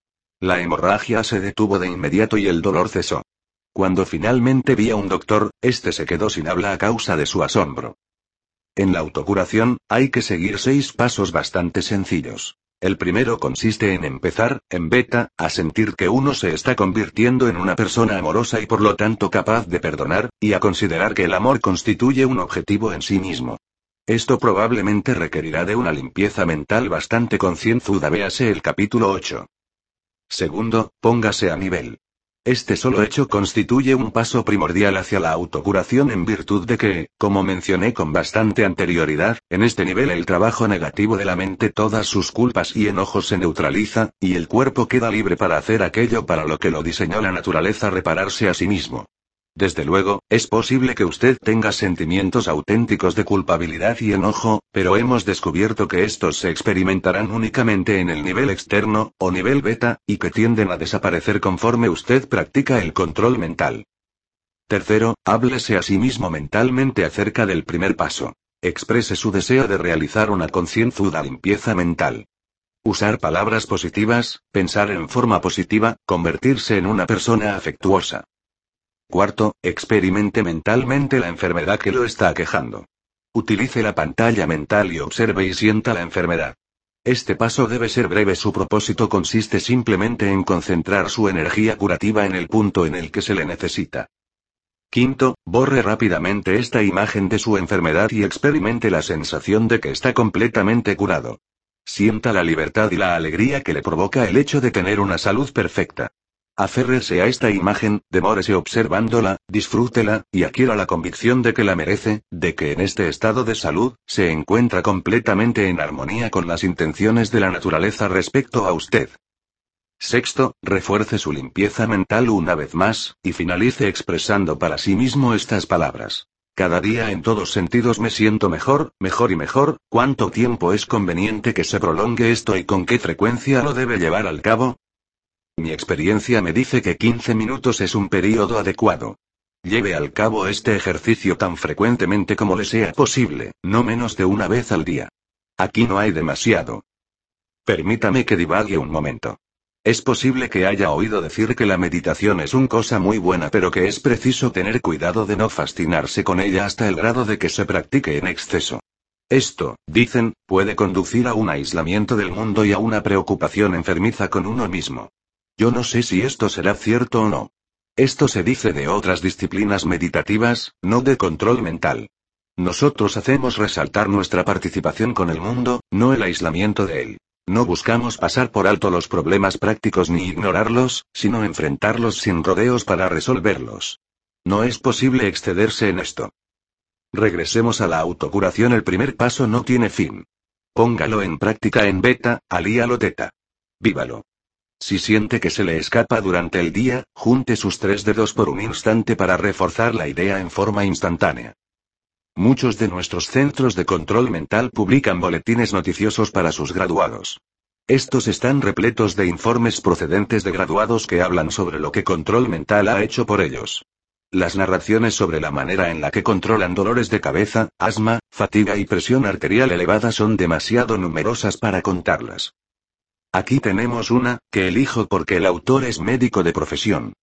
La hemorragia se detuvo de inmediato y el dolor cesó. Cuando finalmente vi a un doctor, este se quedó sin habla a causa de su asombro. En la autocuración, hay que seguir seis pasos bastante sencillos. El primero consiste en empezar, en beta, a sentir que uno se está convirtiendo en una persona amorosa y por lo tanto capaz de perdonar, y a considerar que el amor constituye un objetivo en sí mismo. Esto probablemente requerirá de una limpieza mental bastante concienzuda, véase el capítulo ocho. Segundo, póngase a nivel. Este solo hecho constituye un paso primordial hacia la autocuración, en virtud de que, como mencioné con bastante anterioridad, en este nivel el trabajo negativo de la mente, todas sus culpas y enojos se neutraliza, y el cuerpo queda libre para hacer aquello para lo que lo diseñó la naturaleza: repararse a sí mismo. Desde luego, es posible que usted tenga sentimientos auténticos de culpabilidad y enojo, pero hemos descubierto que estos se experimentarán únicamente en el nivel externo, o nivel beta, y que tienden a desaparecer conforme usted practica el control mental. Tercero, háblese a sí mismo mentalmente acerca del primer paso. Exprese su deseo de realizar una concienzuda limpieza mental. Usar palabras positivas, pensar en forma positiva, convertirse en una persona afectuosa. Cuarto, experimente mentalmente la enfermedad que lo está aquejando. Utilice la pantalla mental y observe y sienta la enfermedad. Este paso debe ser breve. Su propósito consiste simplemente en concentrar su energía curativa en el punto en el que se le necesita. Quinto, borre rápidamente esta imagen de su enfermedad y experimente la sensación de que está completamente curado. Sienta la libertad y la alegría que le provoca el hecho de tener una salud perfecta. Aférrese a esta imagen, demórese observándola, disfrútela, y adquiera la convicción de que la merece, de que en este estado de salud, se encuentra completamente en armonía con las intenciones de la naturaleza respecto a usted. Sexto, refuerce su limpieza mental una vez más, y finalice expresando para sí mismo estas palabras. Cada día en todos sentidos me siento mejor, mejor y mejor. ¿Cuánto tiempo es conveniente que se prolongue esto y con qué frecuencia lo debe llevar al cabo? Mi experiencia me dice que quince minutos es un período adecuado. Lleve al cabo este ejercicio tan frecuentemente como le sea posible, no menos de una vez al día. Aquí no hay demasiado. Permítame que divague un momento. Es posible que haya oído decir que la meditación es una cosa muy buena, pero que es preciso tener cuidado de no fascinarse con ella hasta el grado de que se practique en exceso. Esto, dicen, puede conducir a un aislamiento del mundo y a una preocupación enfermiza con uno mismo. Yo no sé si esto será cierto o no. Esto se dice de otras disciplinas meditativas, no de control mental. Nosotros hacemos resaltar nuestra participación con el mundo, no el aislamiento de él. No buscamos pasar por alto los problemas prácticos ni ignorarlos, sino enfrentarlos sin rodeos para resolverlos. No es posible excederse en esto. Regresemos a la autocuración. El primer paso no tiene fin. Póngalo en práctica en beta, alíalo teta. Vívalo. Si siente que se le escapa durante el día, junte sus tres dedos por un instante para reforzar la idea en forma instantánea. Muchos de nuestros centros de control mental publican boletines noticiosos para sus graduados. Estos están repletos de informes procedentes de graduados que hablan sobre lo que control mental ha hecho por ellos. Las narraciones sobre la manera en la que controlan dolores de cabeza, asma, fatiga y presión arterial elevada son demasiado numerosas para contarlas. Aquí tenemos una, que elijo porque el autor es médico de profesión.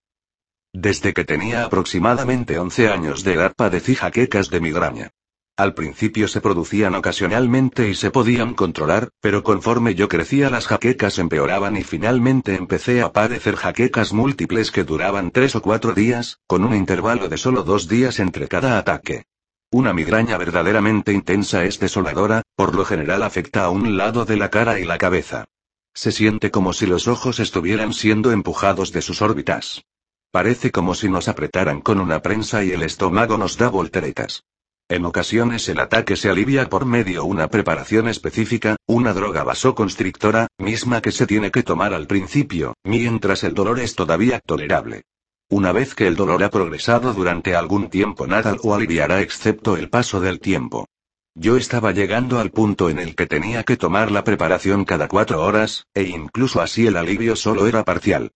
Desde que tenía aproximadamente once años de edad padecí jaquecas de migraña. Al principio se producían ocasionalmente y se podían controlar, pero conforme yo crecía las jaquecas empeoraban y finalmente empecé a padecer jaquecas múltiples que duraban tres o cuatro días, con un intervalo de solo dos días entre cada ataque. Una migraña verdaderamente intensa es desoladora, por lo general afecta a un lado de la cara y la cabeza. Se siente como si los ojos estuvieran siendo empujados de sus órbitas. Parece como si nos apretaran con una prensa y el estómago nos da volteretas. En ocasiones el ataque se alivia por medio de una preparación específica, una droga vasoconstrictora, misma que se tiene que tomar al principio, mientras el dolor es todavía tolerable. Una vez que el dolor ha progresado durante algún tiempo nada lo aliviará excepto el paso del tiempo. Yo estaba llegando al punto en el que tenía que tomar la preparación cada cuatro horas, e incluso así el alivio solo era parcial.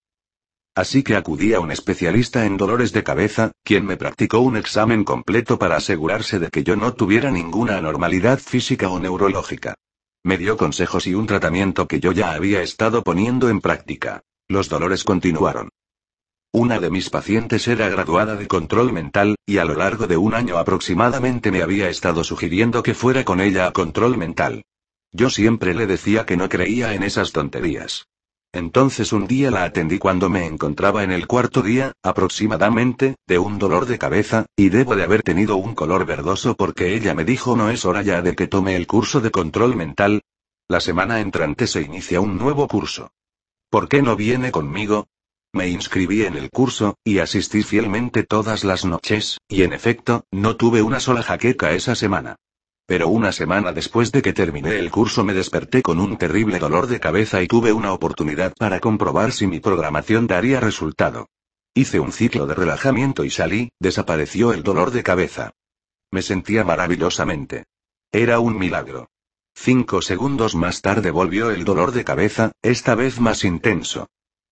Así que acudí a un especialista en dolores de cabeza, quien me practicó un examen completo para asegurarse de que yo no tuviera ninguna anormalidad física o neurológica. Me dio consejos y un tratamiento que yo ya había estado poniendo en práctica. Los dolores continuaron. Una de mis pacientes era graduada de control mental, y a lo largo de un año aproximadamente me había estado sugiriendo que fuera con ella a control mental. Yo siempre le decía que no creía en esas tonterías. Entonces un día la atendí cuando me encontraba en el cuarto día, aproximadamente, de un dolor de cabeza, y debo de haber tenido un color verdoso porque ella me dijo: no es hora ya de que tome el curso de control mental. La semana entrante se inicia un nuevo curso. ¿Por qué no viene conmigo? Me inscribí en el curso, y asistí fielmente todas las noches, y en efecto, no tuve una sola jaqueca esa semana. Pero una semana después de que terminé el curso me desperté con un terrible dolor de cabeza y tuve una oportunidad para comprobar si mi programación daría resultado. Hice un ciclo de relajamiento y salí, desapareció el dolor de cabeza. Me sentía maravillosamente. Era un milagro. Cinco segundos más tarde volvió el dolor de cabeza, esta vez más intenso.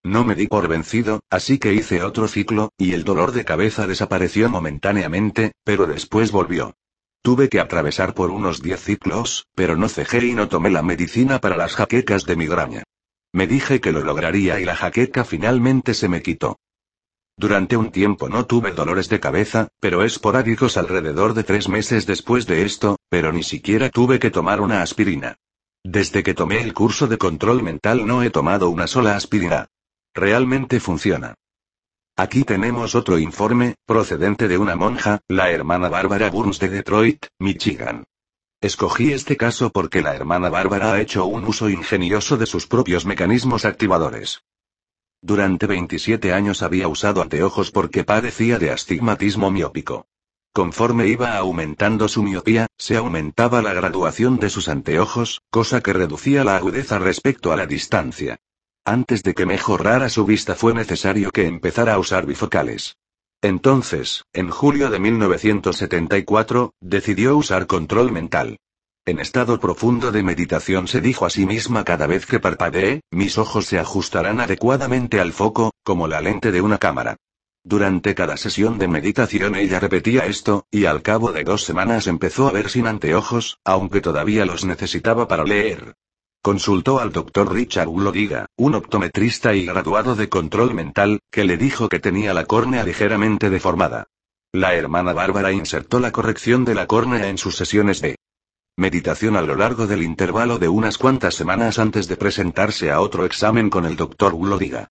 No me di por vencido, así que hice otro ciclo, y el dolor de cabeza desapareció momentáneamente, pero después volvió. Tuve que atravesar por unos diez ciclos, pero no cejé y no tomé la medicina para las jaquecas de migraña. Me dije que lo lograría y la jaqueca finalmente se me quitó. Durante un tiempo no tuve dolores de cabeza, pero esporádicos alrededor de tres meses después de esto, pero ni siquiera tuve que tomar una aspirina. Desde que tomé el curso de control mental no he tomado una sola aspirina. Realmente funciona. Aquí tenemos otro informe, procedente de una monja, la hermana Barbara Burns de Detroit, Michigan. Escogí este caso porque la hermana Bárbara ha hecho un uso ingenioso de sus propios mecanismos activadores. Durante veintisiete años había usado anteojos porque padecía de astigmatismo miópico. Conforme iba aumentando su miopía, se aumentaba la graduación de sus anteojos, cosa que reducía la agudeza respecto a la distancia. Antes de que mejorara su vista fue necesario que empezara a usar bifocales. Entonces, en julio de mil novecientos setenta y cuatro, decidió usar control mental. En estado profundo de meditación se dijo a sí misma: cada vez que parpadee, mis ojos se ajustarán adecuadamente al foco, como la lente de una cámara. Durante cada sesión de meditación ella repetía esto, y al cabo de dos semanas empezó a ver sin anteojos, aunque todavía los necesitaba para leer. Consultó al doctor Richard Ulodiga, un optometrista y graduado de control mental, que le dijo que tenía la córnea ligeramente deformada. La hermana Bárbara insertó la corrección de la córnea en sus sesiones de meditación a lo largo del intervalo de unas cuantas semanas antes de presentarse a otro examen con el doctor Ulodiga.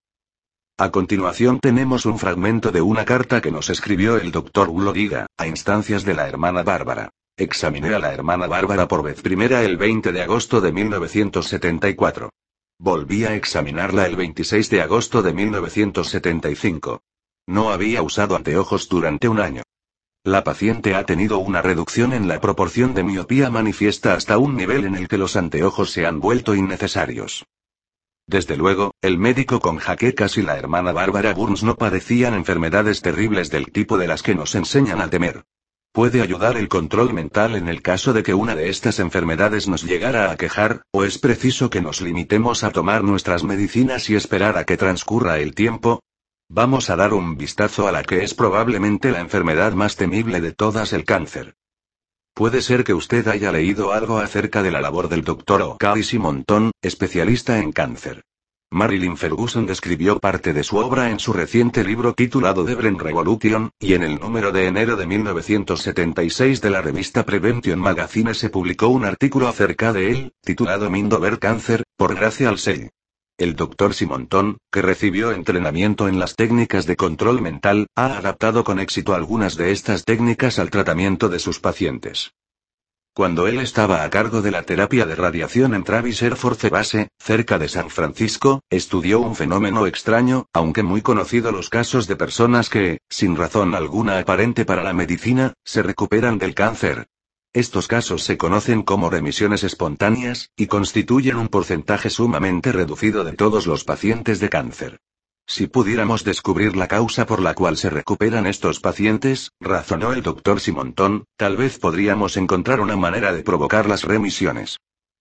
A continuación tenemos un fragmento de una carta que nos escribió el doctor Ulodiga, a instancias de la hermana Bárbara. Examiné a la hermana Bárbara por vez primera el veinte de agosto de mil novecientos setenta y cuatro. Volví a examinarla el veintiséis de agosto de mil novecientos setenta y cinco. No había usado anteojos durante un año. La paciente ha tenido una reducción en la proporción de miopía manifiesta hasta un nivel en el que los anteojos se han vuelto innecesarios. Desde luego, el médico con jaquecas y la hermana Bárbara Burns no padecían enfermedades terribles del tipo de las que nos enseñan a temer. ¿Puede ayudar el control mental en el caso de que una de estas enfermedades nos llegara a aquejar, o es preciso que nos limitemos a tomar nuestras medicinas y esperar a que transcurra el tiempo? Vamos a dar un vistazo a la que es probablemente la enfermedad más temible de todas: el cáncer. Puede ser que usted haya leído algo acerca de la labor del doctor O'Callaghan Simonton, especialista en cáncer. Marilyn Ferguson describió parte de su obra en su reciente libro titulado The Brain Revolution, y en el número de enero de mil novecientos setenta y seis de la revista Prevention Magazine se publicó un artículo acerca de él, titulado Mind Over Cancer, por Gracia Halsey. El doctor Simonton, que recibió entrenamiento en las técnicas de control mental, ha adaptado con éxito algunas de estas técnicas al tratamiento de sus pacientes. Cuando él estaba a cargo de la terapia de radiación en Travis Air Force Base, cerca de San Francisco, estudió un fenómeno extraño, aunque muy conocido: los casos de personas que, sin razón alguna aparente para la medicina, se recuperan del cáncer. Estos casos se conocen como remisiones espontáneas, y constituyen un porcentaje sumamente reducido de todos los pacientes de cáncer. Si pudiéramos descubrir la causa por la cual se recuperan estos pacientes, razonó el doctor Simonton, tal vez podríamos encontrar una manera de provocar las remisiones.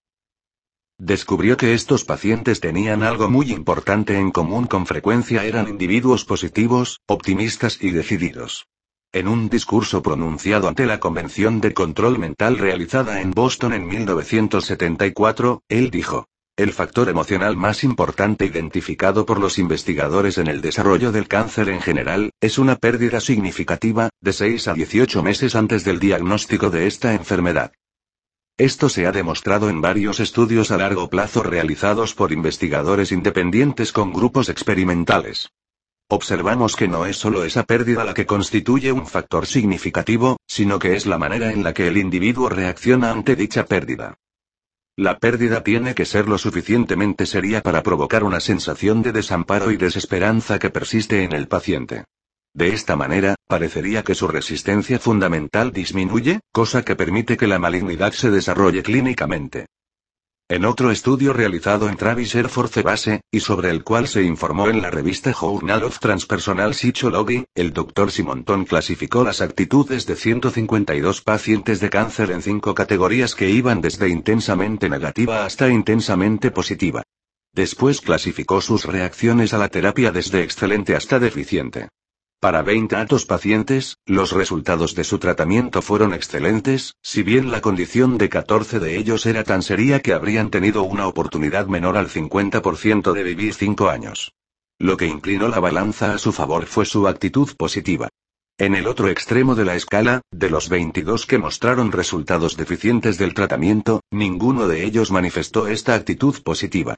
Descubrió que estos pacientes tenían algo muy importante en común: con frecuencia eran individuos positivos, optimistas y decididos. En un discurso pronunciado ante la Convención de Control Mental realizada en Boston en mil novecientos setenta y cuatro, él dijo: el factor emocional más importante identificado por los investigadores en el desarrollo del cáncer en general, es una pérdida significativa, de seis a dieciocho meses antes del diagnóstico de esta enfermedad. Esto se ha demostrado en varios estudios a largo plazo realizados por investigadores independientes con grupos experimentales. Observamos que no es solo esa pérdida la que constituye un factor significativo, sino que es la manera en la que el individuo reacciona ante dicha pérdida. La pérdida tiene que ser lo suficientemente seria para provocar una sensación de desamparo y desesperanza que persiste en el paciente. De esta manera, parecería que su resistencia fundamental disminuye, cosa que permite que la malignidad se desarrolle clínicamente. En otro estudio realizado en Travis Air Force Base, y sobre el cual se informó en la revista Journal of Transpersonal Psychology, el doctor Simonton clasificó las actitudes de ciento cincuenta y dos pacientes de cáncer en cinco categorías que iban desde intensamente negativa hasta intensamente positiva. Después clasificó sus reacciones a la terapia desde excelente hasta deficiente. Para veinte altos pacientes, los resultados de su tratamiento fueron excelentes, si bien la condición de catorce de ellos era tan seria que habrían tenido una oportunidad menor al cincuenta por ciento de vivir cinco años. Lo que inclinó la balanza a su favor fue su actitud positiva. En el otro extremo de la escala, de los veintidós que mostraron resultados deficientes del tratamiento, ninguno de ellos manifestó esta actitud positiva.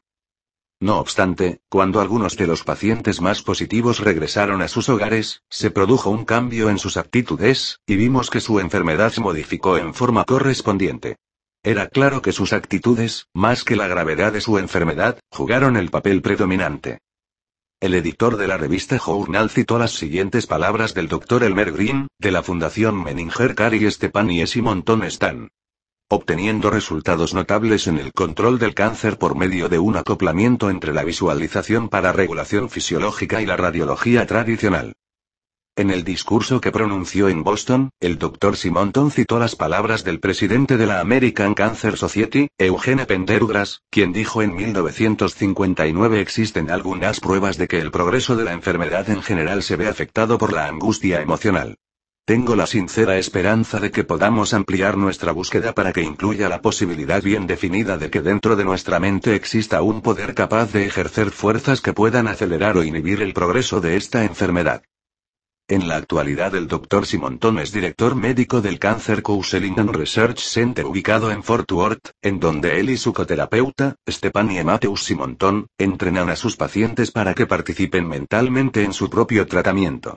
No obstante, cuando algunos de los pacientes más positivos regresaron a sus hogares, se produjo un cambio en sus actitudes, y vimos que su enfermedad se modificó en forma correspondiente. Era claro que sus actitudes, más que la gravedad de su enfermedad, jugaron el papel predominante. El editor de la revista Journal citó las siguientes palabras del doctor Elmer Green, de la Fundación Menninger Carrie Stepan y Simonton Stan. Obteniendo resultados notables en el control del cáncer por medio de un acoplamiento entre la visualización para regulación fisiológica y la radiología tradicional. En el discurso que pronunció en Boston, el doctor Simonton citó las palabras del presidente de la American Cancer Society, Eugene Pendergrass, quien dijo en mil novecientos cincuenta y nueve: existen algunas pruebas de que el progreso de la enfermedad en general se ve afectado por la angustia emocional. Tengo la sincera esperanza de que podamos ampliar nuestra búsqueda para que incluya la posibilidad bien definida de que dentro de nuestra mente exista un poder capaz de ejercer fuerzas que puedan acelerar o inhibir el progreso de esta enfermedad. En la actualidad el doctor Simonton es director médico del Cancer Counseling and Research Center ubicado en Fort Worth, en donde él y su coterapeuta, Stephanie Matthews Simonton, entrenan a sus pacientes para que participen mentalmente en su propio tratamiento.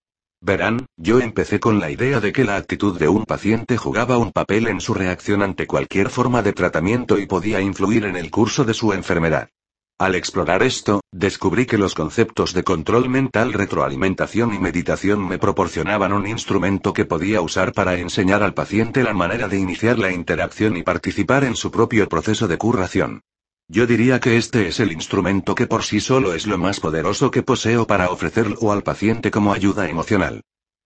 Verán, yo empecé con la idea de que la actitud de un paciente jugaba un papel en su reacción ante cualquier forma de tratamiento y podía influir en el curso de su enfermedad. Al explorar esto, descubrí que los conceptos de control mental, retroalimentación y meditación me proporcionaban un instrumento que podía usar para enseñar al paciente la manera de iniciar la interacción y participar en su propio proceso de curación. Yo diría que este es el instrumento que por sí solo es lo más poderoso que poseo para ofrecerlo al paciente como ayuda emocional.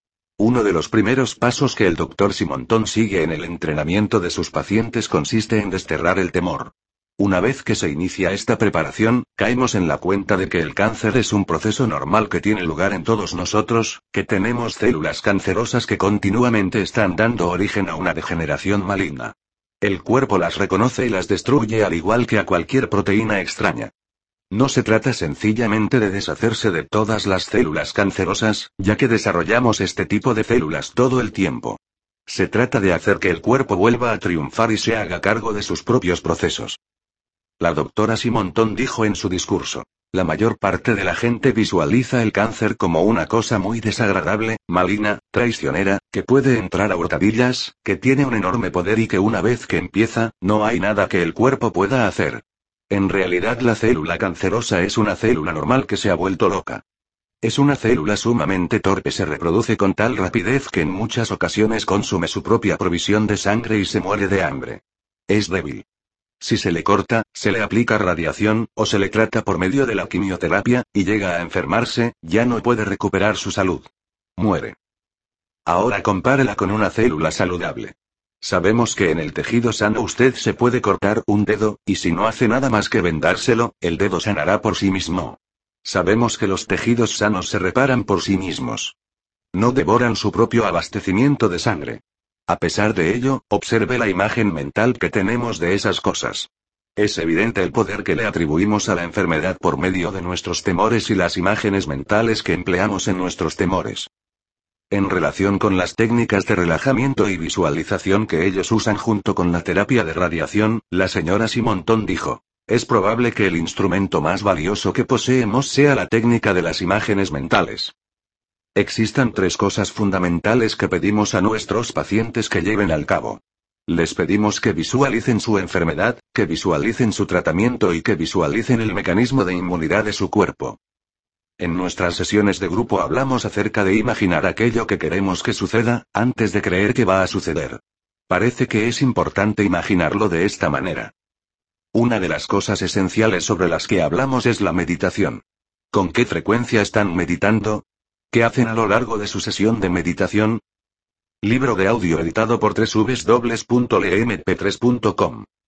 Uno de los primeros pasos que el doctor Simonton sigue en el entrenamiento de sus pacientes consiste en desterrar el temor. Una vez que se inicia esta preparación, caemos en la cuenta de que el cáncer es un proceso normal que tiene lugar en todos nosotros, que tenemos células cancerosas que continuamente están dando origen a una degeneración maligna. El cuerpo las reconoce y las destruye al igual que a cualquier proteína extraña. No se trata sencillamente de deshacerse de todas las células cancerosas, ya que desarrollamos este tipo de células todo el tiempo. Se trata de hacer que el cuerpo vuelva a triunfar y se haga cargo de sus propios procesos. La doctora Simonton dijo en su discurso: la mayor parte de la gente visualiza el cáncer como una cosa muy desagradable, maligna, traicionera, que puede entrar a hurtadillas, que tiene un enorme poder y que una vez que empieza, no hay nada que el cuerpo pueda hacer. En realidad la célula cancerosa es una célula normal que se ha vuelto loca. Es una célula sumamente torpe, se reproduce con tal rapidez que en muchas ocasiones consume su propia provisión de sangre y se muere de hambre. Es débil. Si se le corta, se le aplica radiación, o se le trata por medio de la quimioterapia, y llega a enfermarse, ya no puede recuperar su salud. Muere. Ahora compárela con una célula saludable. Sabemos que en el tejido sano usted se puede cortar un dedo, y si no hace nada más que vendárselo, el dedo sanará por sí mismo. Sabemos que los tejidos sanos se reparan por sí mismos. No devoran su propio abastecimiento de sangre. A pesar de ello, observe la imagen mental que tenemos de esas cosas. Es evidente el poder que le atribuimos a la enfermedad por medio de nuestros temores y las imágenes mentales que empleamos en nuestros temores. En relación con las técnicas de relajamiento y visualización que ellos usan junto con la terapia de radiación, la señora Simonton dijo: es probable que el instrumento más valioso que poseemos sea la técnica de las imágenes mentales. Existan tres cosas fundamentales que pedimos a nuestros pacientes que lleven al cabo. Les pedimos que visualicen su enfermedad, que visualicen su tratamiento y que visualicen el mecanismo de inmunidad de su cuerpo. En nuestras sesiones de grupo hablamos acerca de imaginar aquello que queremos que suceda, antes de creer que va a suceder. Parece que es importante imaginarlo de esta manera. Una de las cosas esenciales sobre las que hablamos es la meditación. ¿Con qué frecuencia están meditando? ¿Qué hacen a lo largo de su sesión de meditación? Libro de audio editado por doble u doble u doble u punto le eme pe tres punto com